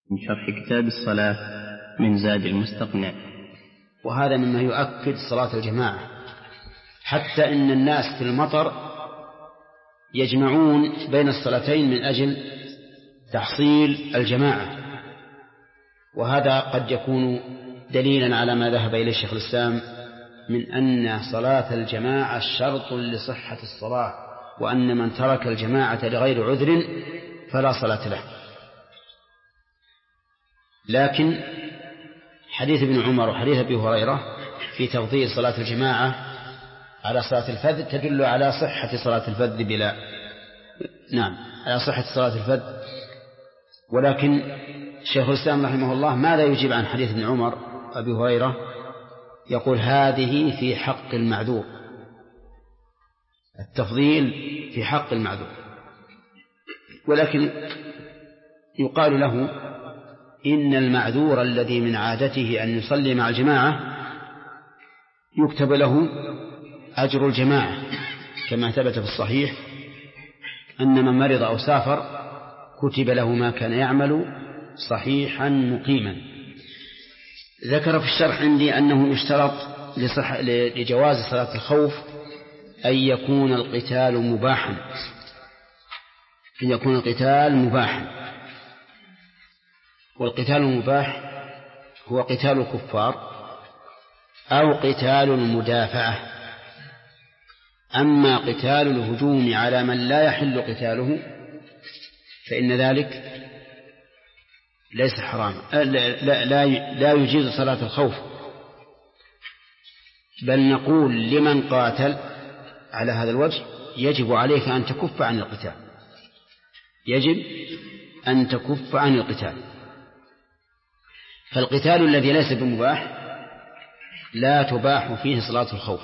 من شرح كتاب الصلاة من زاد المستقنع. وهذا مما يؤكد صلاة الجماعة، حتى إن الناس في المطر يجمعون بين الصلاتين من أجل تحصيل الجماعة، وهذا قد يكون دليلا على ما ذهب إليه شيخ الإسلام من أن صلاة الجماعة شرط لصحة الصلاة، وأن من ترك الجماعة لغير عذر فلا صلاة له. لكن حديث ابن عمر وحديث أبي هريرة في تفضيل صلاة الجماعة على صلاة الفذ تدل على صحة صلاة الفذ على صحة صلاة الفذ. ولكن شيخ الإسلام رحمه الله ماذا يجيب عن حديث ابن عمر أبي هريرة؟ يقول هذه في حق المعذور، التفضيل في حق المعذور. ولكن يقال له إن المعذور الذي من عادته أن يصلي مع الجماعة يكتب له أجر الجماعة، كما ثبت في الصحيح أن من مرض أو سافر كتب له ما كان يعمل صحيحا مقيما. ذكر في الشرح عندي أنه يشترط لجواز صلاة الخوف أن يكون القتال مباحا، والقتال المباح هو قتال الكفار أو قتال المدافعة. أما قتال الهجوم على من لا يحل قتاله فإن ذلك ليس حرام، لا يجيز صلاة الخوف، بل نقول لمن قاتل على هذا الوجه يجب عليك أن تكف عن القتال. فالقتال الذي ليس بمباح لا تباح فيه صلاة الخوف.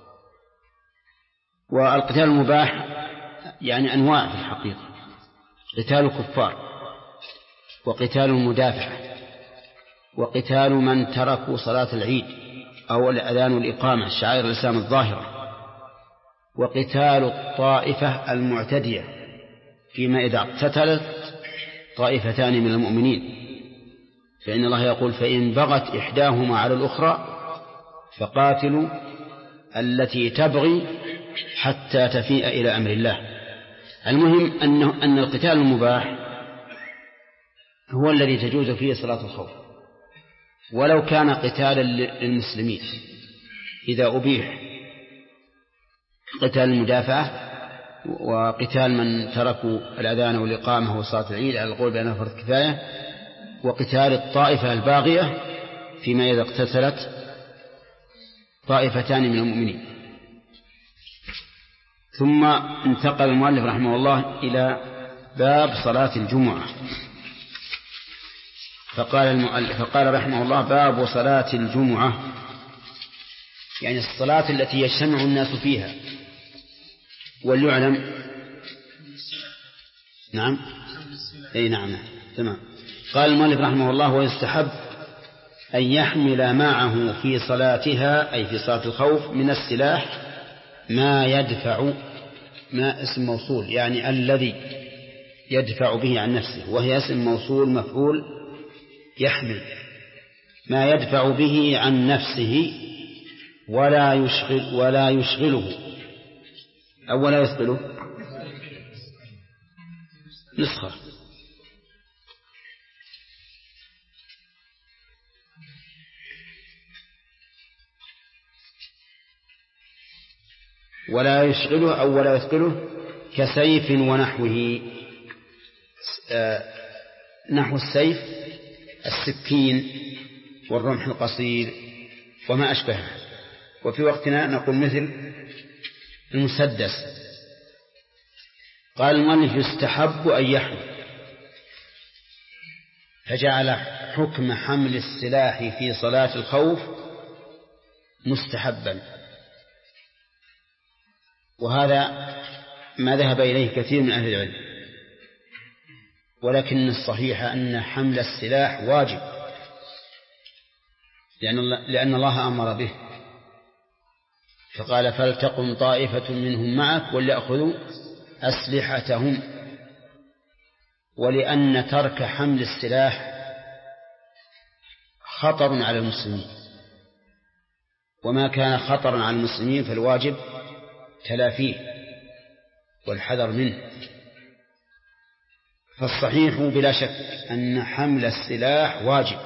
والقتال المباح يعني أنواع في الحقيقة: قتال الكفار، وقتال المدافع، وقتال من تركوا صلاة العيد أو الأذان والإقامة شعائر الإسلام الظاهرة، وقتال الطائفة المعتدية فيما إذا اقتتلت طائفتان من المؤمنين، فإن الله يقول: فإن بغت إحداهما على الأخرى فقاتلوا التي تبغي حتى تفيء إلى أمر الله. المهم أن القتال المباح هو الذي تجوز فيه صلاة الخوف، ولو كان قتالا للمسلمين إذا أبيح قتال المدافعة وقتال من تركوا الأذان والإقامة وصلاة العيد على القول بأنها فرض كفاية، وقتال الطائفة الباغية فيما إذا اقتتلت طائفتان من المؤمنين. ثم انتقل المؤلف رحمه الله إلى باب صلاة الجمعة، فقال رحمه الله: باب صلاة الجمعة، يعني الصلاة التي يجتمع الناس فيها. وليعلم نعم تمام. قال المؤلف رحمه الله: ويستحب أن يحمل معه في صلاتها، أي في صلاة الخوف، من السلاح ما يدفع، ما اسم موصول يعني الذي يدفع به عن نفسه، وهي اسم موصول مفعول يحمل، ما يدفع به عن نفسه ولا يشغله أو ولا يثقله نسخة ولا يشغله أو ولا يثقله كسيف ونحوه. نحو السيف السكين والرمح القصير وما أشبهه، وفي وقتنا نقول مثل المسدس. قال المؤلف: يستحب أن يحمل، فجعل حكم حمل السلاح في صلاة الخوف مستحبا، وهذا ما ذهب إليه كثير من أهل العلم. ولكن الصحيح أن حمل السلاح واجب، لأن الله أمر به، فقال: فلتقم طائفة منهم معك وليأخذوا أسلحتهم. ولأن ترك حمل السلاح خطر على المسلمين، وما كان خطرا على المسلمين فالواجب تلافيه والحذر منه. فالصحيح بلا شك أن حمل السلاح واجب،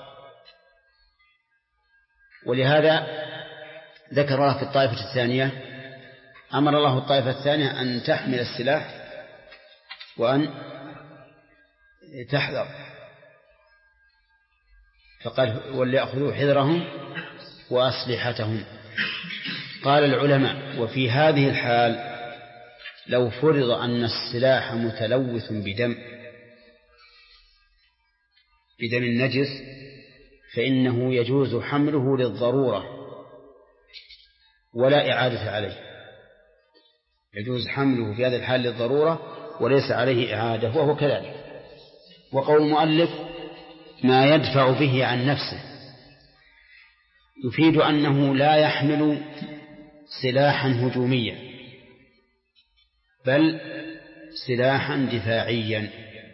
ولهذا ذكر الله في الطائفة الثانية، أمر الله الطائفة الثانية أن تحمل السلاح وأن تحذر، فقال وليأخذوا حذرهم وأسلحتهم. قال العلماء وفي هذه الحال لو فرض أن السلاح متلوث بدم النجس فإنه يجوز حمله للضرورة ولا إعادة عليه، يجوز حمله في هذا الحال للضرورة وليس عليه إعادة، وهو كذلك. وقول المؤلف ما يدفع به عن نفسه يفيد أنه لا يحمل سلاحا هجوميا بل سلاحا دفاعيا،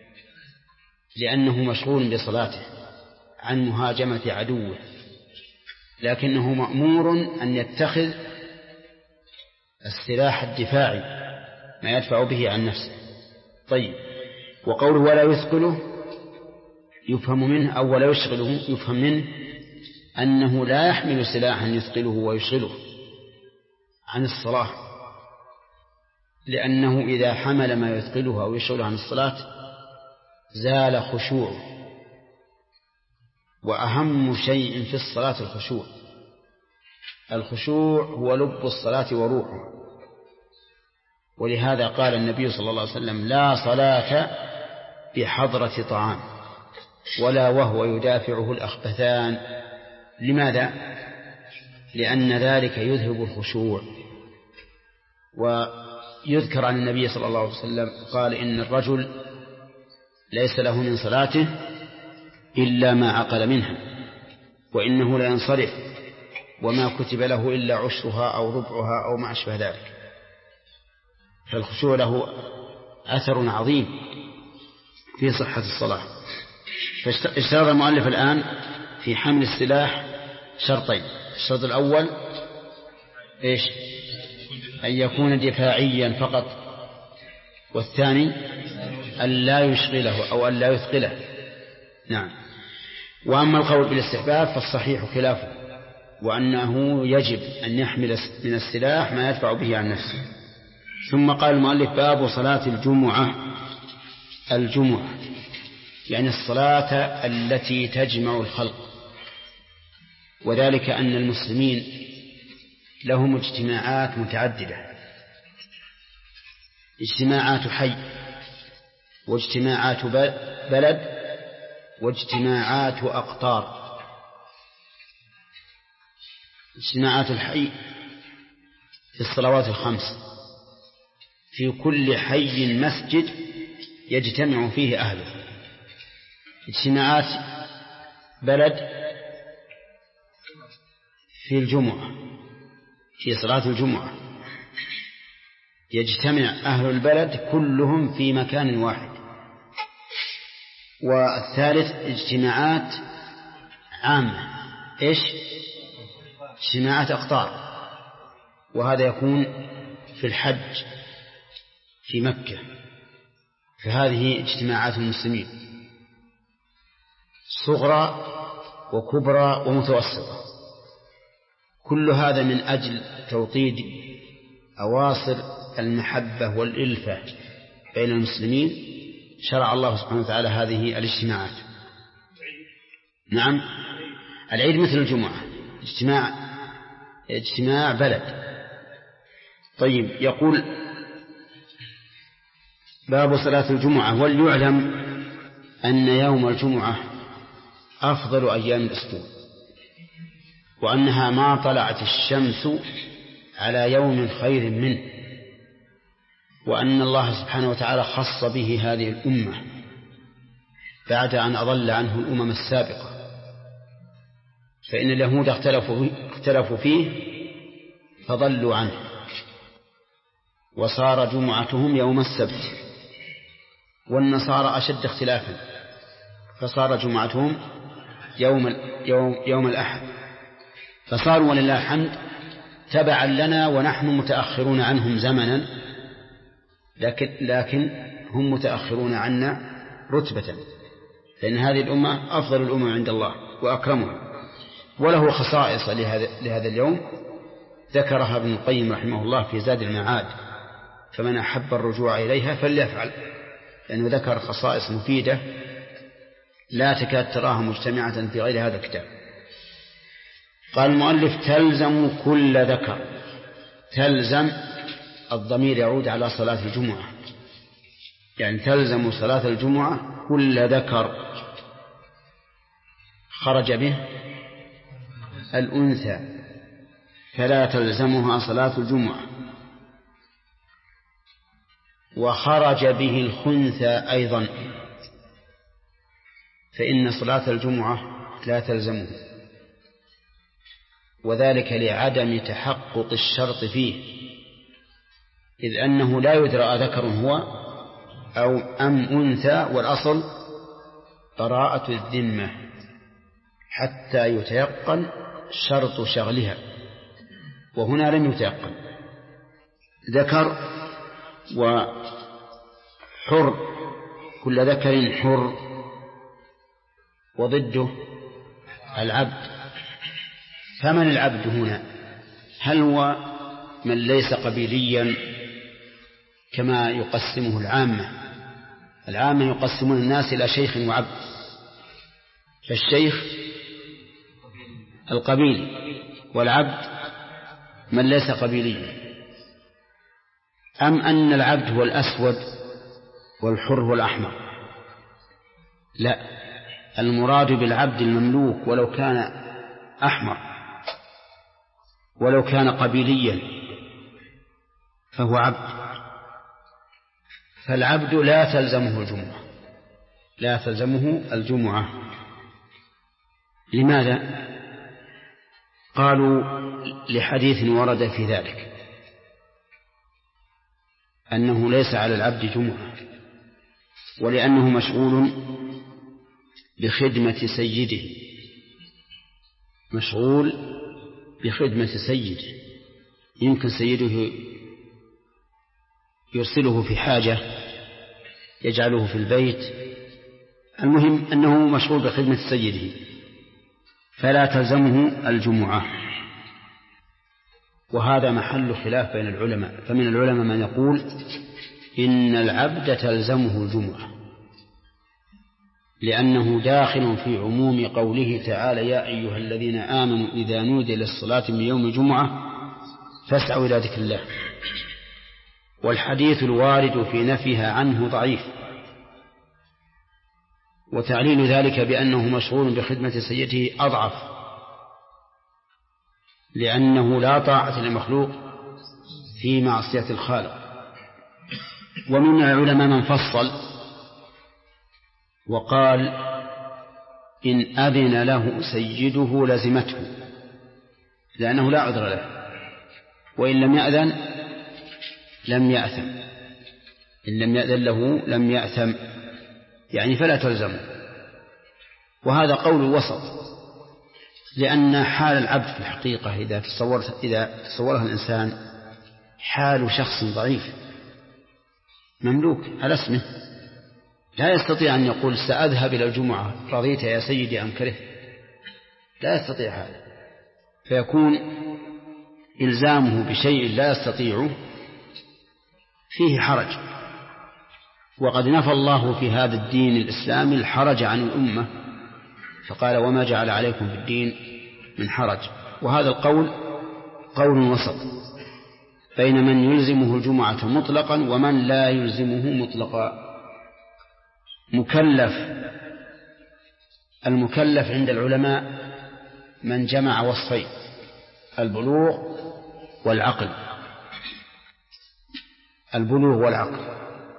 لأنه مشغول بصلاته عن مهاجمة عدوه، لكنه مأمور أن يتخذ السلاح الدفاعي ما يدفع به عن نفسه. طيب، وقوله ولا يثقله يفهم منه أو ولا يشغله يفهم منه أنه لا يحمل سلاحا يثقله ويشغله عن الصلاة، لأنه إذا حمل ما يثقله أو يشغله عن الصلاة زال خشوعه، وأهم شيء في الصلاة الخشوع هو لب الصلاة وروحه. ولهذا قال النبي صلى الله عليه وسلم لا صلاة بحضرة طعام ولا وهو يدافعه الأخبثان. لماذا؟ لأن ذلك يذهب الخشوع. ويذكر عن النبي صلى الله عليه وسلم قال إن الرجل ليس له من صلاته إلا ما عقل منها، وإنه لا ينصرف وما كتب له إلا عشرها أو ربعها أو ما أشبه ذلك. فالخشوع له أثر عظيم في صحة الصلاة. فاشترط المؤلف الآن في حمل السلاح شرطين: الشرط الأول إيش؟ أن يكون دفاعيا فقط، والثاني أن لا يشغله أو أن لا يثقله. نعم. وأما القول بالاستحباب فالصحيح خلافه، وأنه يجب أن يحمل من السلاح ما يدفع به عن نفسه. ثم قال المؤلف باب صلاة الجمعة يعني الصلاة التي تجمع الخلق، وذلك أن المسلمين لهم اجتماعات متعددة: اجتماعات حي، واجتماعات بلد، واجتماعات أقطار. اجتماعات الحي في الصلوات الخمس، في كل حي مسجد يجتمع فيه أهله. اجتماعات بلد في الجمعة، في صلاة الجمعة يجتمع أهل البلد كلهم في مكان واحد. والثالث اجتماعات عامة، إيش؟ اجتماعات أقطار، وهذا يكون في الحج في مكة. فهذه اجتماعات المسلمين صغرى وكبرى ومتوسطة، كل هذا من أجل توطيد أواصر المحبة والإلفة بين المسلمين. شرع الله سبحانه وتعالى هذه الاجتماعات. نعم، العيد مثل الجمعة اجتماع بلد. طيب، يقول باب صلاة الجمعة. وليعلم أن يوم الجمعة أفضل أيام الأسبوع، وأنها ما طلعت الشمس على يوم خير منه، وأن الله سبحانه وتعالى خص به هذه الأمة بعد أن أضل عنه الأمم السابقة. فإن اليهود اختلفوا فيه فضلوا عنه، وصار جمعتهم يوم السبت، والنصارى أشد اختلافا فصار جمعتهم يوم الأحد، فصاروا ولله الحمد تبعا لنا ونحن متأخرون عنهم زمنا، لكن هم متأخرون عنا رتبة، لأن هذه الأمة أفضل الأمم عند الله وأكرمها. وله خصائص لهذا اليوم ذكرها ابن القيم رحمه الله في زاد المعاد، فمن أحب الرجوع إليها فليفعل، لأنه ذكر خصائص مفيدة لا تكاد تراها مجتمعة في غير هذا الكتاب. قال المؤلف: تلزم كل ذكر. تلزم الضمير يعود على صلاة الجمعة، يعني تلزم صلاة الجمعة كل ذكر خرج به الأنثى، فلا تلزمها صلاة الجمعة. وخرج به الخنثى أيضا، فإن صلاة الجمعة لا تلزمه، وذلك لعدم تحقق الشرط فيه، إذ أنه لا يدرى ذكر هو أو أم أنثى، والأصل براءة الذمة حتى يتيقن شرط شغلها، وهنا لم يتيقن. ذكر وحر، كل ذكر حر، وضده العبد. فمن العبد هنا؟ هل هو من ليس قبيليا كما يقسمه العامة؟ العامة يقسمون الناس إلى شيخ وعبد، فالشيخ القبيلي، والعبد من ليس قبيليا. أم أن العبد هو الأسود والحر هو الأحمر؟ لا، المراد بالعبد المملوك ولو كان أحمر، ولو كان قبيليا فهو عبد. فالعبد لا تلزمه الجمعة، لا تلزمه الجمعة. لماذا؟ قالوا لحديث ورد في ذلك، أنه ليس على العبد جمعة، ولأنه مشغول بخدمة سيده، مشغول بخدمة سيده. يمكن سيده يرسله في حاجة، يجعله في البيت، المهم أنه مشغول بخدمة سيده، فلا تلزمه الجمعة. وهذا محل خلاف بين العلماء، فمن العلماء من يقول إن العبد تلزمه الجمعة، لأنه داخل في عموم قوله تعالى: يا أيها الذين آمنوا إذا نودي للصلاة من يوم الجمعة فاسعوا إلى ذكر الله. والحديث الوارد في نفيها عنه ضعيف، وتعليل ذلك بأنه مشغول بخدمة سيده أضعف، لأنه لا طاعة لمخلوق في معصية الخالق. ومن العلماء من فصل وقال: إن أذن له سيده لزمته، لأنه لا عذر له، وإن لم يأذن لم يأثم، إن لم يأذن له لم يأثم، يعني فلا تلزمه. وهذا قول وسط، لأن حال العبد في الحقيقة إذا تصورها الإنسان حال شخص ضعيف مملوك على اسمه، لا يستطيع أن يقول سأذهب إلى الجمعة رضيت يا سيدي أم كرهت، لا يستطيع هذا، فيكون إلزامه بشيء لا يستطيعه فيه حرج. وقد نفى الله في هذا الدين الإسلامي الحرج عن الأمة، فقال: وما جعل عليكم في الدين من حرج. وهذا القول قول وسط بين من يلزمه الجمعة مطلقا ومن لا يلزمه مطلقا. المكلف عند العلماء من جمع وصفين: البلوغ والعقل. البلوغ والعقل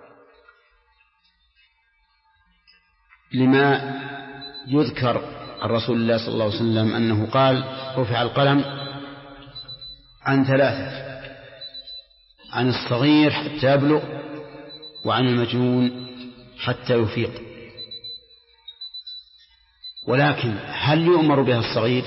لما يذكر عن رسول الله صلى الله عليه وسلم أنه قال: رفع القلم عن ثلاثة: عن الصغير حتى يبلغ، وعن المجنون حتى يفيق. ولكن هل يؤمر بها الصغير؟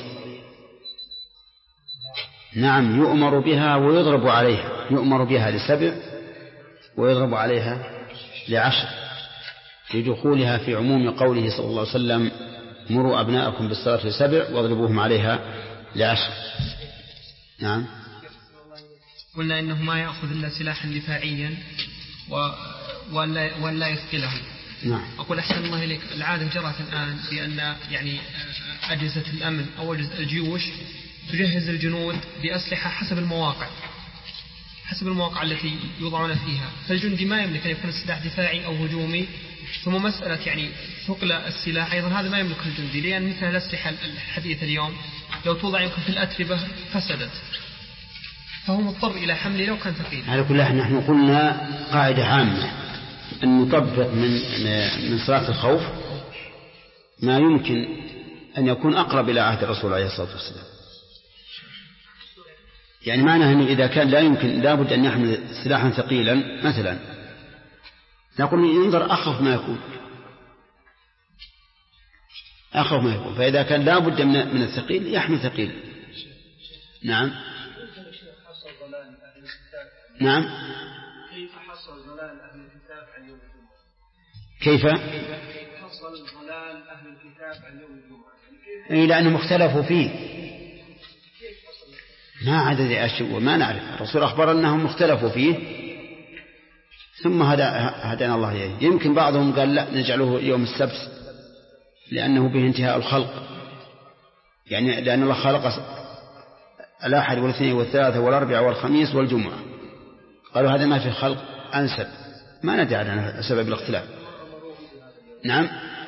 نعم، يؤمر بها ويضرب عليها. يؤمر بها ل7 ويضرب عليها ل10 لدخولها في عموم قوله صلى الله عليه وسلم: مروا أبناءكم بالصلاة ل7 واضربوهم عليها ل10. نعم. قلنا إنه ما يأخذ إلا سلاحا دفاعيا وأن لا يثقله. نعم. أقول أحسن الله إليك، العادة جرت الآن بأن يعني أجهزة الأمن أو الجيوش تجهز الجنود بأسلحة حسب المواقع التي يوضعون فيها، فالجندي ما يملك أن يكون السلاح دفاعي أو هجومي. ثم مسألة يعني ثقل السلاح أيضا هذا ما يملك الجندي، لأن مثل الأسلحة الحديثة اليوم لو توضع يمكن في الأتربة فسدت، فهو مضطر إلى حمله لو كان ثقيل. على كل حال نحن قلنا قاعدة عامة أن نطبق من صلاة الخوف ما يمكن أن يكون أقرب إلى عهد الرسول عليه الصلاة والسلام. يعني معناه أنه إذا كان لا يمكن لابد أن يحمل سلاحا ثقيلا مثلا، نقول ينظر أخف ما يكون، فإذا كان لابد من الثقيل يحمل ثقيلا. نعم. نعم. كيف حصل ضلال أهل الكتاب عن يوم الجمعة؟ كيف حصل ضلال أهل الكتاب عن يوم الجمعة؟ إيه، لأنهم اختلفوا فيه. ما عدد أشياء ما نعرف. الرسول أخبر أنهم اختلفوا فيه ثم هدانا الله إليه. يمكن بعضهم قال لا نجعله يوم السبت لأنه به انتهاء الخلق، يعني لأن الله خلق الأحد والاثنين والثلاثة والأربعاء والخميس والجمعة، قالوا هذا ما في خلق أنسب، ما ندري عن سبب الاختلاف. نعم.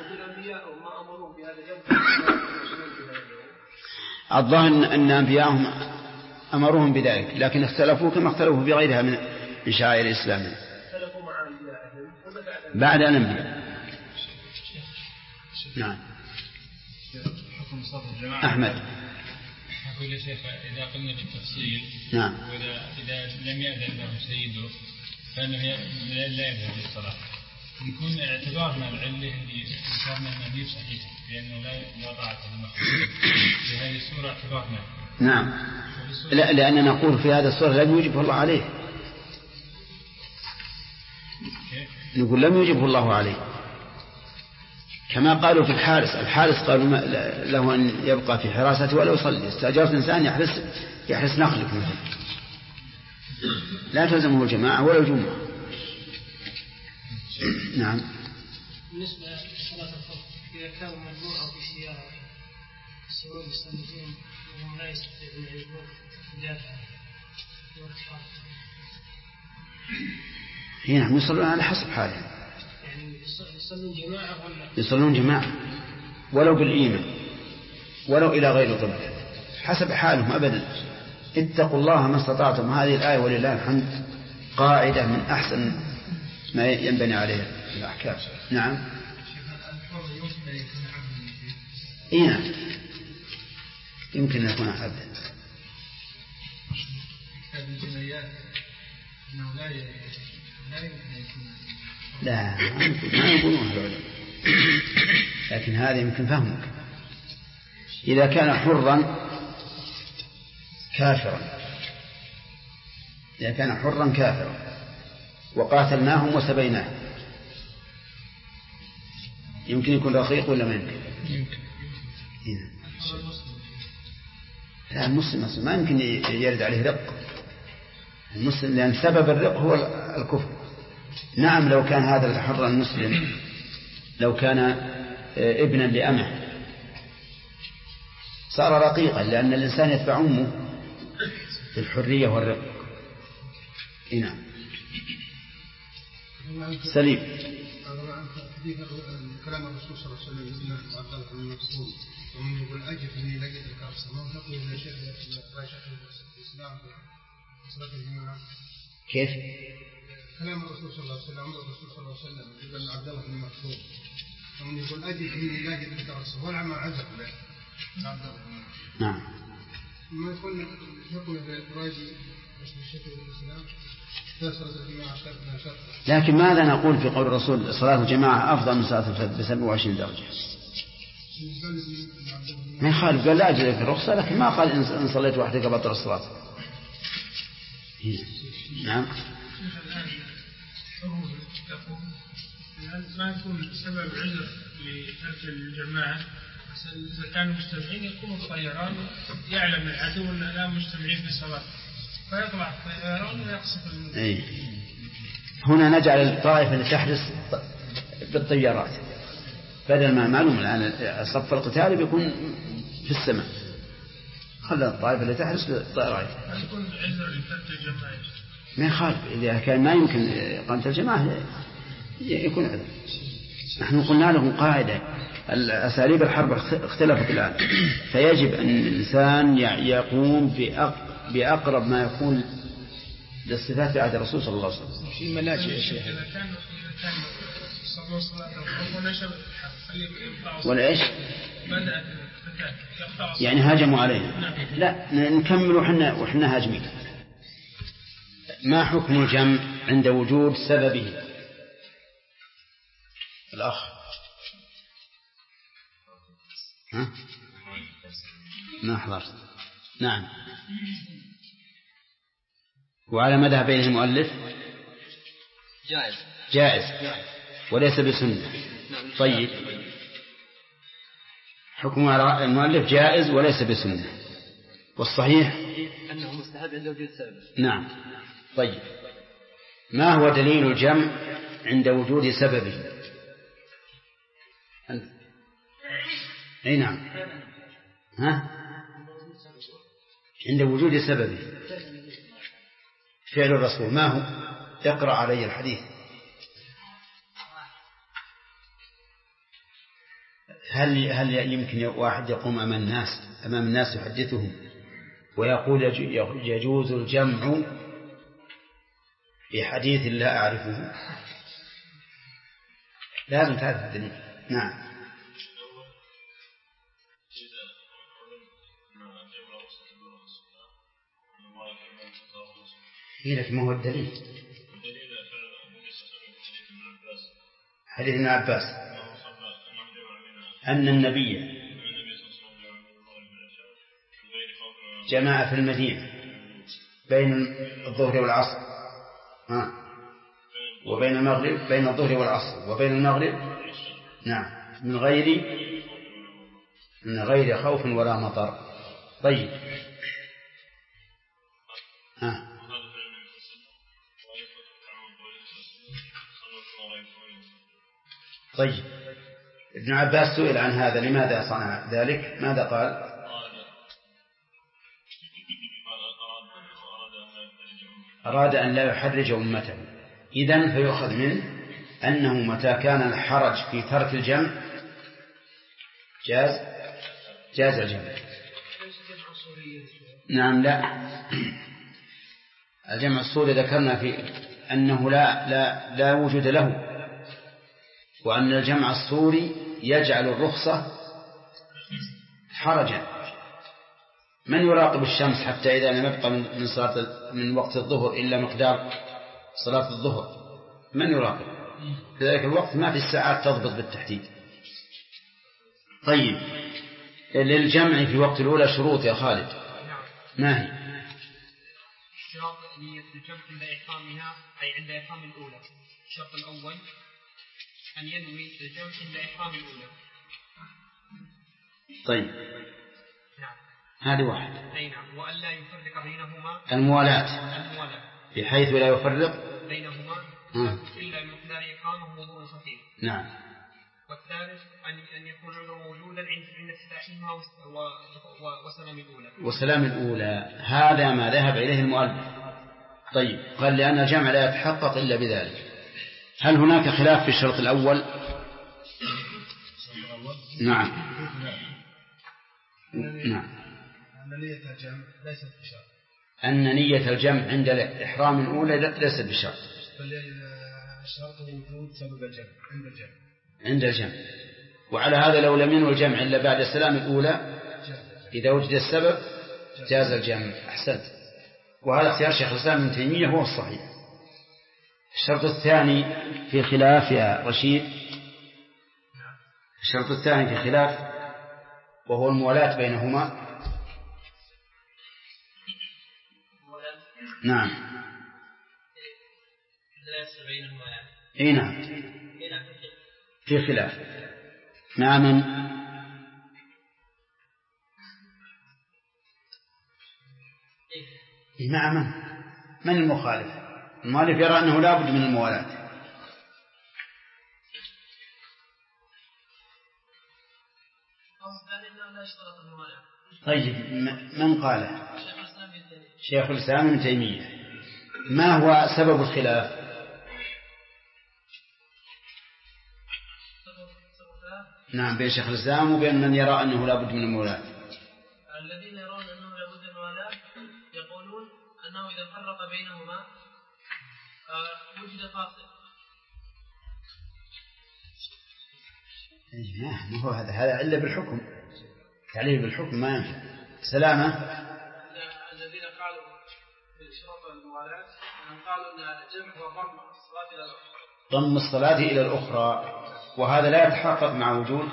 الظاهر أن أنبياءهم أمروهم بذلك، لكن اختلفوا كما اختلفوا في غيرها من شعائر الإسلام بعد الأنبياء. نعم. حكم صلاة الجماعة. أحمد. أقول يا شيخ إذا قلنا بالتفصيل. نعم. وإذا لم يأذن له سيده فإنه لا يذهب للصلاة، نكون اعتبارنا العلة اللي ذكرنا أنه صحيح لأنه لا طاعة للمخلوق في هذه الصورة اعتبارنا. نعم. لا، لأننا نقول في هذا الصورة لم يجبه الله عليه. نقول لم يجبه الله عليه كما قالوا في الحارس قالوا له أن يبقى في حراسته ولا يصلي. استأجرت إنسان يحرس نخلك مثلا، لا تلزمه الجماعة ولا الجمعة. نعم. بالنسبة لصلاة الخوف إذا كانوا مجموعة في سيارة يسيرون يصلون وهم لا يستطيعون أن يكون دافعا في وقت حاضر، نعم يصلون على حسب حالهم. يعني يصلون جماعة ولا يصلون جماعة ولو بالإيمان ولو إلى غير ضبط حسب حالهم أبدا. اتقوا الله ما استطعتم. هذه الآية ولله الحمد قاعدة من أحسن ما ينبني عليها الأحكام. نعم. نعم يمكن أن يكون عبدا. لا ما يقولون هذا، لكن هذا يمكن فهمك. إذا كان حرا كافرا وقاتلناهم وسبيناهم يمكن يكون رقيق ولا ما يمكن؟ لا، المسلم ما يمكن يرد عليه رق المسلم، لأن سبب الرق هو الكفر. نعم لو كان هذا الحر المسلم لو كان ابنا لأمه صار رقيقا، لأن الإنسان يتبع أمه في الحرية والرق. نعم. سليم. كلام الرسول صلى الله عليه وسلم يقول عبد الله بن مسعود ومن يقول أجل إني لقيت الكرسة ما تقول يا شيخ الإسلام صلاة الجماعة كيف؟ كلام الرسول صلى الله عليه وسلم الرسول صلى الله عليه وسلم يقول عبد الله بن مسعود ومن يقول أجل إني لقيت الكرسة ولا ما عزق له عبد الله بن مسعود. نعم. ما يقول يقول الراجي بشكل الإسلام لكن ماذا نقول في قول الرسول صلاة الجماعة أفضل من صلاة الفجر ب27 درجة؟ ما يخالف، قال لا أجد لك الرخصة، لكن ما قال إن صليت وحدك بطل الصلاة. نعم. ما يكون سبب عذر لترك الجماعة؟ إذا كانوا مجتمعين يقوموا بالطيران، يعلم العدو أن لا مجتمعين في الصلاة فيطلع الطيران ويقصف المدينة. هنا نجعل الطائفة اللي تحرس بالطيارات، بدل ما معلوم الآن صف القتال بيكون في السماء، خلى الطائفة اللي تحرس بالطيارات. يكون عذر لترك الجماعة. ما يخالف، إذا كان ما يمكن إقامة الجماعة يكون عذر. نحن قلنا لهم قاعدة، الأساليب الحرب اختلفت الآن، فيجب أن الإنسان يقوم بأقرب ما يكون للصفات في عهد الرسول صلى الله عليه وسلم. في مناجي يا شيخ. إذا كان صلوا صلاة ونشب الحرب والإيش؟ بدأت يعني هاجموا علينا. لا نكمل وحنا هاجمين. ما حكم الجمع عند وجود سببه؟ الأخ ما حضرت. نعم. وعلى مذهب المؤلف جائز وليس بسنة. طيب، حكم على المؤلف جائز وليس بسنة، والصحيح أنه مستحب عند وجود سبب. نعم. طيب، ما هو دليل الجمع عند وجود سببه؟ أي نعم. عند وجود سببه فعل الرسول ما هو؟ اقرأ علي الحديث. هل يمكن واحد يقوم أمام الناس يحدثهم ويقول يجوز الجمع في حديث لا أعرفه؟ لازم تعرف الدليل. نعم. لك ما هو الدليل؟ حديث ابن عباس أن النبي جمع في المدينة بين الظهر والعصر وبين المغرب، بين الظهر والعصر وبين المغرب، نعم، من غير خوف ولا مطر. طيب، طيب، ابن عباس سئل عن هذا لماذا صنع ذلك؟ ماذا قال؟ أراد أن لا يحرج أمته. إذن فيؤخذ منه أنه متى كان الحرج في ترك الجمع جاز الجمع. نعم. لا، الجمع الصوري ذكرنا في أنه لا وجود له، وأن الجمع الصوري يجعل الرخصة حرجا. من يراقب الشمس حتى إذا لم يبقى من وقت الظهر إلا مقدار صلاة الظهر؟ من يراقب؟ في ذلك الوقت ما في الساعات تضبط بالتحديد. طيب، للجمع في وقت الأولى شروط يا خالد، ما هي؟ اشتراط نية الجمع عند إقامها، أي عند إقام الأولى. الشرط الأول أن ينوي الجمع عند إقام الأولى. طيب، نعم، هذه واحد. أي نعم. وأن لا يفرق بينهما الموالاة بحيث لا يفرق بينهما إلا بمقدار إقامة وضوء خفيف. نعم. والثالث أن يكون موجودا عند افتتاحهما وسلام الأولى. هذا ما ذهب إليه المؤلف. طيب، قال لأن الجمع لا يتحقق إلا بذلك. هل هناك خلاف في الشرط الأول؟ نعم. أن نية الجمع ليست بشرط. أن نية الجمع عند الإحرام الأولى ليست بشرط. الشرط وجود سبب الجمع عند الجمع. وعلى هذا لو لم ينوي الجمع إلا بعد السلام الأولى إذا وجد السبب جاز الجمع. أحسنت. وهذا اختيار شيخ الإسلام ابن تيمية هو الصحيح. الشرط الثاني في خلاف يا رشيد. الشرط الثاني في خلاف وهو الموالاة بينهما. نعم. اي نعم، في خلاف مع من؟ مع من المخالف؟ المؤلف يرى أنه لا بد من الموالاة. طيب من قال؟ شيخ الإسلام ابن تيمية. ما هو سبب الخلاف؟ نعم، بين شيخ الإسلام وبين من يرى أنه لا بد من الموالاة. الذين يرون أنه لا بد من الموالاة يقولون أنه إذا فرق بينهما وجد فاصل. ما هو هذا إلا بالحكم، تعليل بالحكم ما ينفع. سلامة. الذين قالوا بشرط الموالاة قالوا أن الجمع هو ضم الصلاة إلى الأخرى، ضم الصلاة إلى الأخرى، وهذا لا يتحقق مع وجود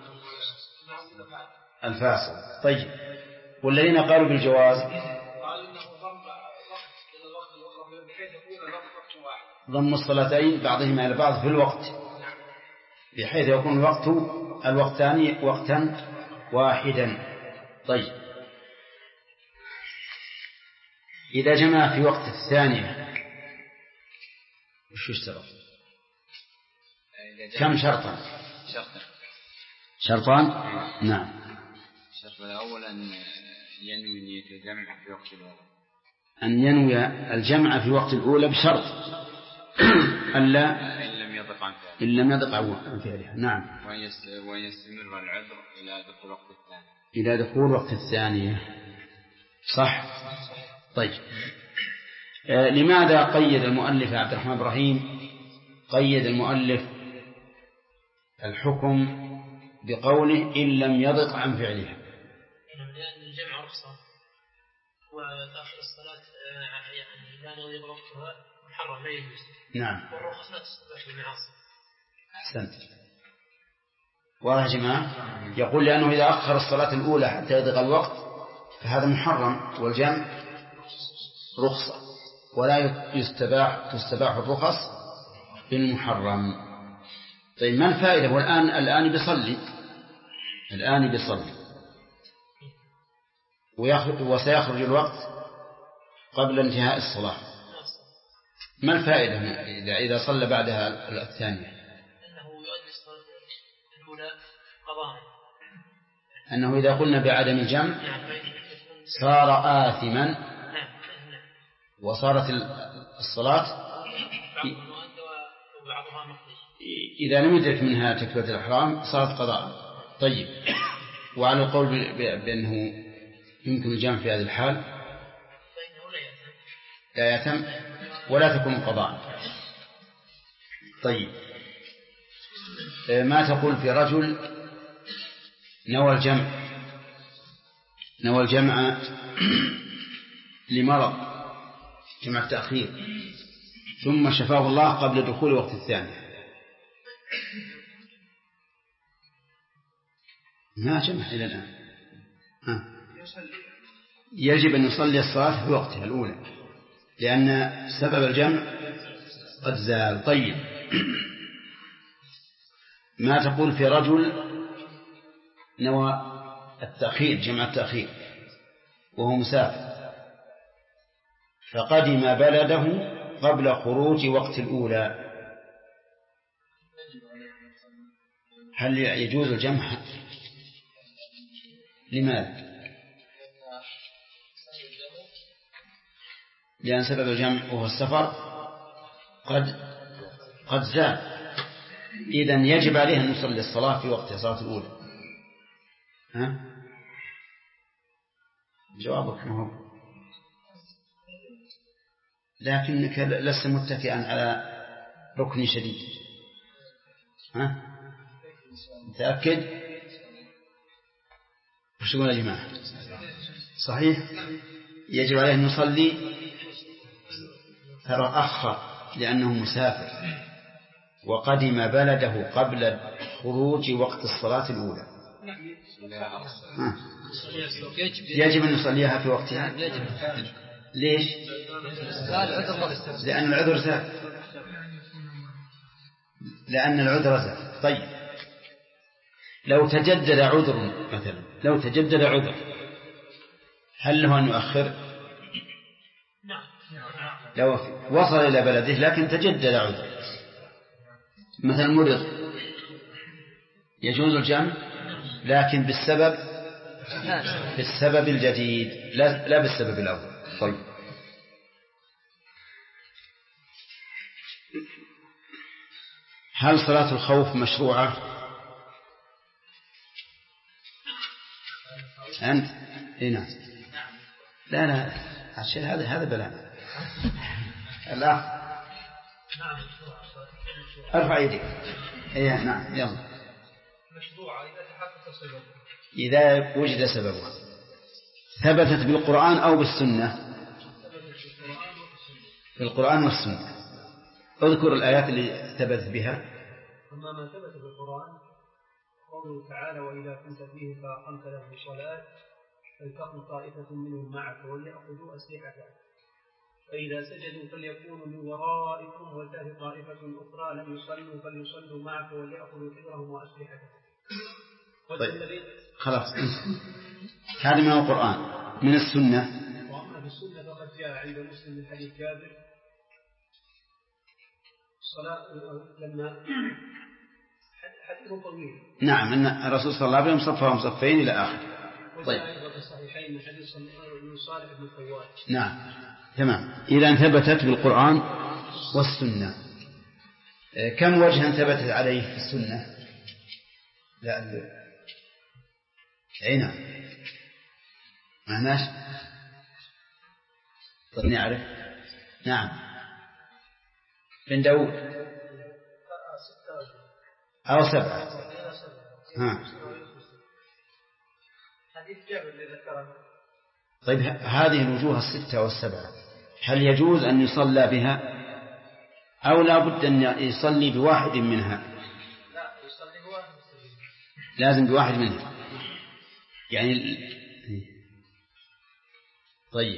الفاصل. طيب، والذين قالوا بالجواز قالوا أنه ضم الوقت إلى الوقت الأخرى بحيث يكون الوقت واحد، ضم الصلاتين بعضهما إلى بعض في الوقت بحيث يكون الوقتان وقتا واحدا. طيب، إذا جمع في وقت الثانية وش يشترط؟ كم شرطا؟ شرطان. نعم. الشرط الأول أن ينوي نية الجمع في وقت الأولى، أن ينوي الجمع في وقت الأولى بشرط ألا إن لم يضق عن فعلها. نعم. ويستمر العذر إلى دخول وقت الثاني. إلى دخول وقت الثانية. صح. طيب، لماذا قيد المؤلف عبد الرحمن إبراهيم قيد المؤلف الحكم بقوله إن لم يضق عن فعلها؟ لأن الجمع رخصة وتأخير الصلاة يعني لا نغير وقتها محرم لا يجوز. نعم. والرخص لا تستباح بالمعاصي. أحسنت. واضح يا جماعة؟ يقول لأنه إذا أخر الصلاة الأولى حتى يضيق الوقت فهذا محرم، والجمع رخصة ولا تستباح الرخص بالمحرم. طيب، ما الفائدة؟ والآن بيصلي وسيخرج الوقت قبل انتهاء الصلاة. ما الفائدة إذا صلى بعدها الثانية؟ أنه يؤدي الصلاة الأولى قضاء. أنه إذا قلنا بعدم الجمع صار آثما وصارت الصلاة إذا لم يدرك منها تكبيرة الإحرام صارت قضاء. طيب، وعلى القول بأنه يمكن الجمع في هذه الحال لا يتم ولا تكون قضاء. طيب، ما تقول في رجل نوى الجمع لمرض، جمع التأخير، ثم شفاه الله قبل دخول وقت الثاني، ما جمع إلى الآن، يجب أن يصلي الصلاة في وقتها الأولى لأن سبب الجمع قد زال. طيب، ما تقول في رجل نوى التأخير، جمع التأخير، وهو مسافر فقدم بلده قبل خروج وقت الأولى، هل يجوز الجمع؟ لماذا؟ لأن سبب الجمع وهو السفر قد زال. إذن يجب عليه أن يصلي الصلاة في وقت الصلاة الأولى. جوابك ما هو، لكنك لست متكئا على ركن شديد. متأكد؟ وش تقول يا جماعة؟ صحيح، يجب عليه أن يصلي، ترأخر لأنه مسافر وقدم بلده قبل خروج وقت الصلاة الأولى. يجب أن نصليها في وقتها. ليش؟ لأن العذر زال. لأن العذر زال. طيب لو تجدد عذر مثلا، لو تجدد عذر هل له أن يؤخر؟ لو وصل إلى بلده لكن تجدد عذر، مثلا مرض، يجوز الجمع لكن بالسبب الجديد لا بالسبب الأول. طيب هل صلاة الخوف مشروعة؟ أنت هنا لا عشان هذا بلا الأخ ارفع يدك. ايه نعم يلا. مشروعة إذا تحقق سببه، إذا وجد سببها. ثبتت بالقرآن أو بالسنة؟ بالقرآن والسنة. اذكر الآيات اللي ثبتت بها. أما ما ثبت بالقرآن قوله تعالى: وإذا كنت فيه فأقمت لهم الصلاة فلتقم طائفة منهم معك وليأخذوا أسلحتهم فإذا سجدوا فليكونوا من ورائكم ولتأت طائفة أخرى لم يصلوا فليصلوا معك وليأخذوا حذرهم وأسلحتهم. طيب خلاص هذا من القرآن. من السنة، وأما في السنة فقد جاء عند مسلم من حديث جابر الصلاة لما حديث طويل. نعم أن الرسول صلى الله عليه وسلم صفهم صفين إلى آخر. طيب في الصحيحين من حديث من صالح بن خوات. نعم تمام. إذا ثبتت بالقرآن والسنة. كم وجها ثبتت عليه في السنة؟ لا عينا معناش. طيب نعرف. نعم بن داود أو 7. حديث جابر اللي ذكره. طيب هذه الوجوه 6 و7 هل يجوز أن يصلى بها أو لا بد أن يصلي بواحد منها؟ لا يصلي بواحد، لازم بواحد منها يعني. طيب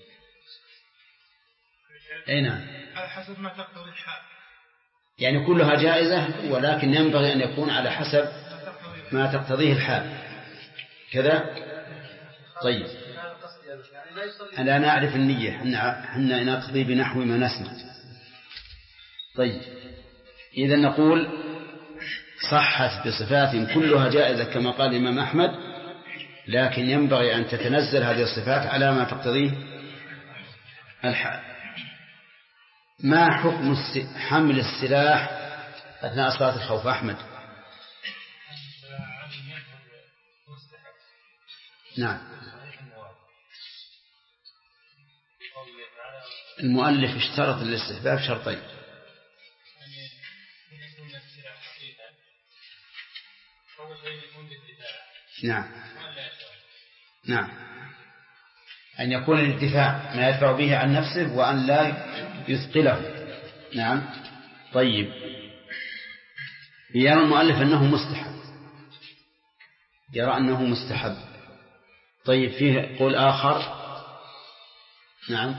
أي نعم على حسب ما تقتضي الحال، يعني كلها جائزة ولكن ينبغي أن يكون على حسب ما تقتضيه الحال كذا. طيب أنا نعرف النية، حنا نقضي بنحو ما نسمع. طيب إذا نقول صحت بصفات كلها جائزة كما قال الإمام أحمد، لكن ينبغي أن تتنزل هذه الصفات على ما تقتضيه الحال. ما حكم حمل السلاح أثناء صلاة الخوف أحمد؟ نعم المؤلف اشترط للاستحباب شرطين. نعم نعم أن يكون الانتفاع ما يدفع به عن نفسه وأن لا يثقله. نعم. طيب يرى المؤلف أنه مستحب، يرى أنه مستحب. طيب فيه قول آخر. نعم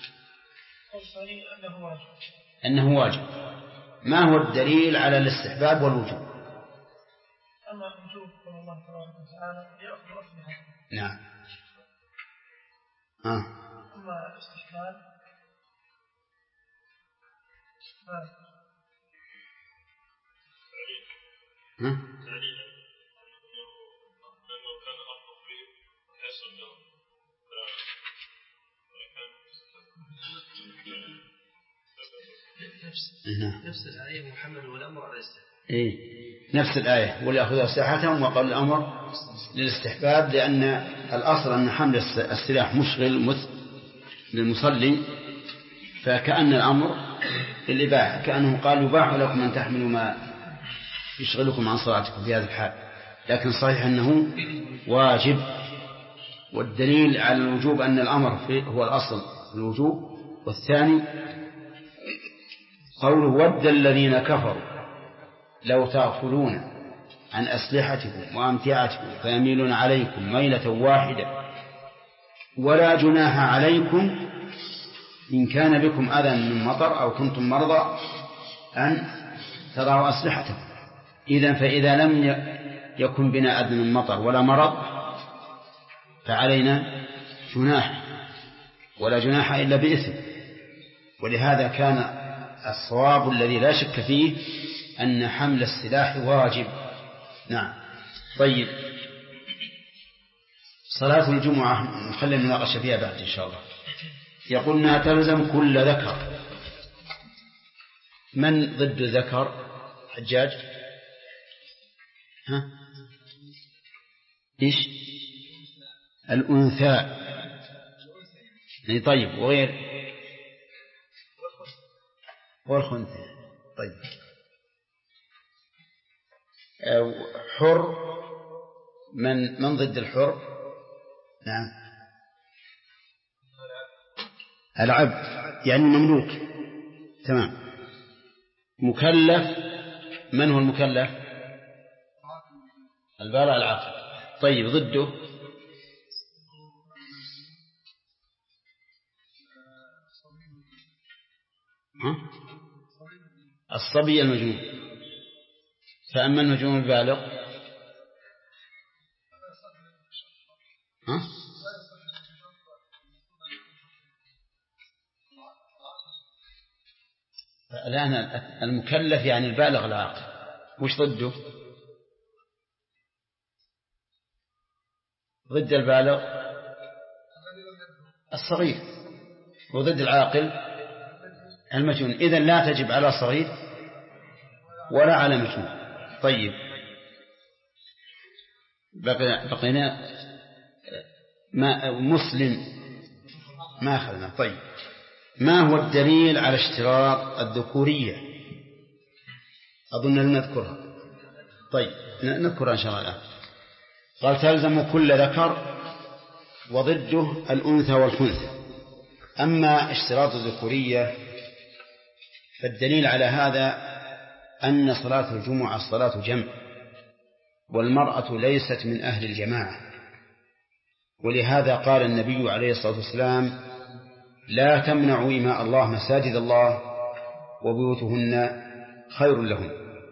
أنه واجب. ما هو الدليل على الاستحباب والوجوب؟ أما الوجوب قول الله تبارك وتعالى يأخذ أسلحته. نعم. أما الاستحباب نفس الآية محمد والأمر على الاستحباب. نفس الآية وليأخذوا أسلحتهم وقال الأمر للاستحباب، لأن الأصل أن حمل السلاح مشغل للمصلي، فكأن الأمر للإباحة، كأنه قال يباح لكم أن تحملوا ما يشغلكم عن صلاتكم في هذا الحال، لكن صحيح أنه واجب. والدليل على الوجوب أن الأمر هو الأصل الوجوب. والثاني قوله ود الذين كفروا لو تغفلون عن أسلحتكم وأمتعتكم فيميلون عليكم ميلة واحدة ولا جناح عليكم إن كان بكم أذى من مطر أو كنتم مرضى أن تضعوا أسلحتكم. إذن فإذا لم يكن بنا أذى من مطر ولا مرض فعلينا جناح، ولا جناح إلا بإثم. ولهذا كان الصواب الذي لا شك فيه أن حمل السلاح واجب. نعم. طيب، صلاة الجمعة نخلي المناقشة فيها بعد إن شاء الله. يقولنا تلزم كل ذكر. من ضد ذكر؟ حجاج؟ ها؟ إيش؟ الأنثى. طيب، وغير والخنثى. طيب، حر. من ضد الحر؟ نعم، العبد يعني مملوك. تمام. مكلف. من هو المكلف؟ البالغ العاقل. طيب، ضده؟ الصبي المجنون. فأما المجنون البالغ الآن المكلف يعني البالغ العاقل. وش ضده؟ ضد البالغ الصغير، وضد العاقل المجنون. إذن لا تجب على صغير ولا على مجنون. طيب، بقينا مسلم ما أخذنا. طيب، ما هو الدليل على اشتراط الذكورية؟ أظن أن نذكرها. طيب، نذكرها إن شاء الله الآن. قال تلزم كل ذكر وضده الأنثى والخنثى. أما اشتراط الذكورية فالدليل على هذا أن صلاة الجمعة صلاة جمع، والمرأة ليست من أهل الجماعة. ولهذا قال النبي عليه الصلاة والسلام لا تمنعوا إماء الله مساجد الله وبيوتهن خير لهم.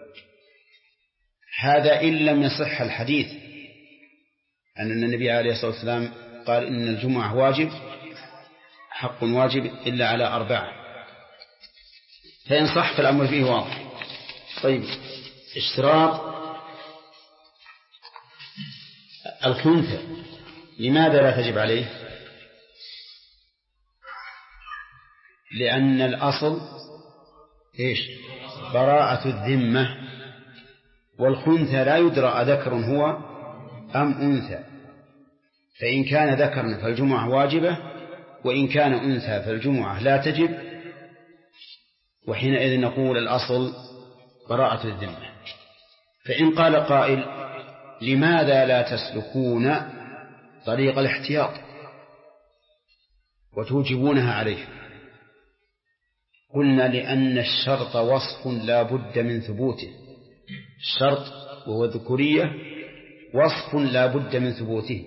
هذا إن لم يصح الحديث أن النبي عليه الصلاة والسلام قال إن الجمعة واجب، حق واجب إلا على 4. فإن صح فالأمر فيه واضح. طيب، اشتراط الخنثى لماذا لا تجب عليه؟ لأن الأصل إيش؟ براءة الذمة، والخنثى لا يدرى أذكر هو أم أنثى. فإن كان ذكرا فالجمعة واجبة، وإن كان أنثى فالجمعة لا تجب، وحينئذ نقول الأصل براءة الذمة. فإن قال قائل لماذا لا تسلكون طريق الاحتياط وتوجبونها عليه؟ قلنا لأن الشرط وصف لا بد من ثبوته. الشرط وهو الذكورية وصف لا بد من ثبوته،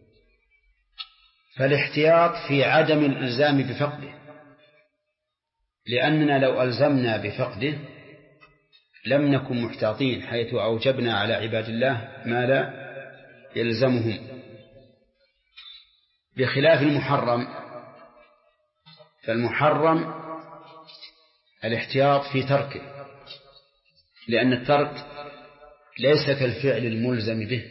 فالاحتياط في عدم الإلزام بفقده، لأننا لو ألزمنا بفقده لم نكن محتاطين، حيث أوجبنا على عباد الله ما لا يلزمهم، بخلاف المحرم. فالمحرم الاحتياط في تركه، لأن الترك ليس كالفعل الملزم به،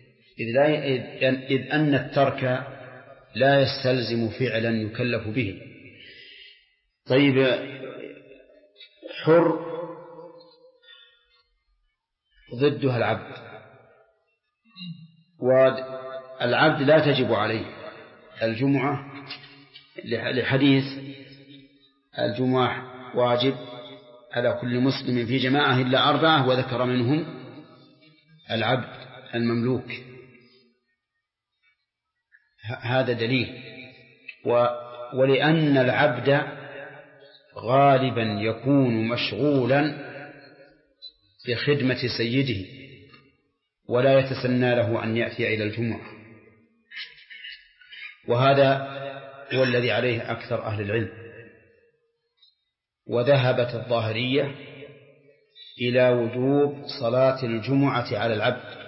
إذ أن الترك لا يستلزم فعلا يكلف به. طيب، حر ضدها العبد، والعبد لا تجب عليه الجمعة لحديث الجمعة واجب على كل مسلم في جماعة إلا 4 وذكر منهم العبد المملوك. هذا دليل. ولأن العبد غالبا يكون مشغولا بخدمة سيده ولا يتسنى له أن يأتي إلى الجمعة. وهذا هو الذي عليه أكثر أهل العلم. وذهبت الظاهرية إلى وجوب صلاة الجمعة على العبد،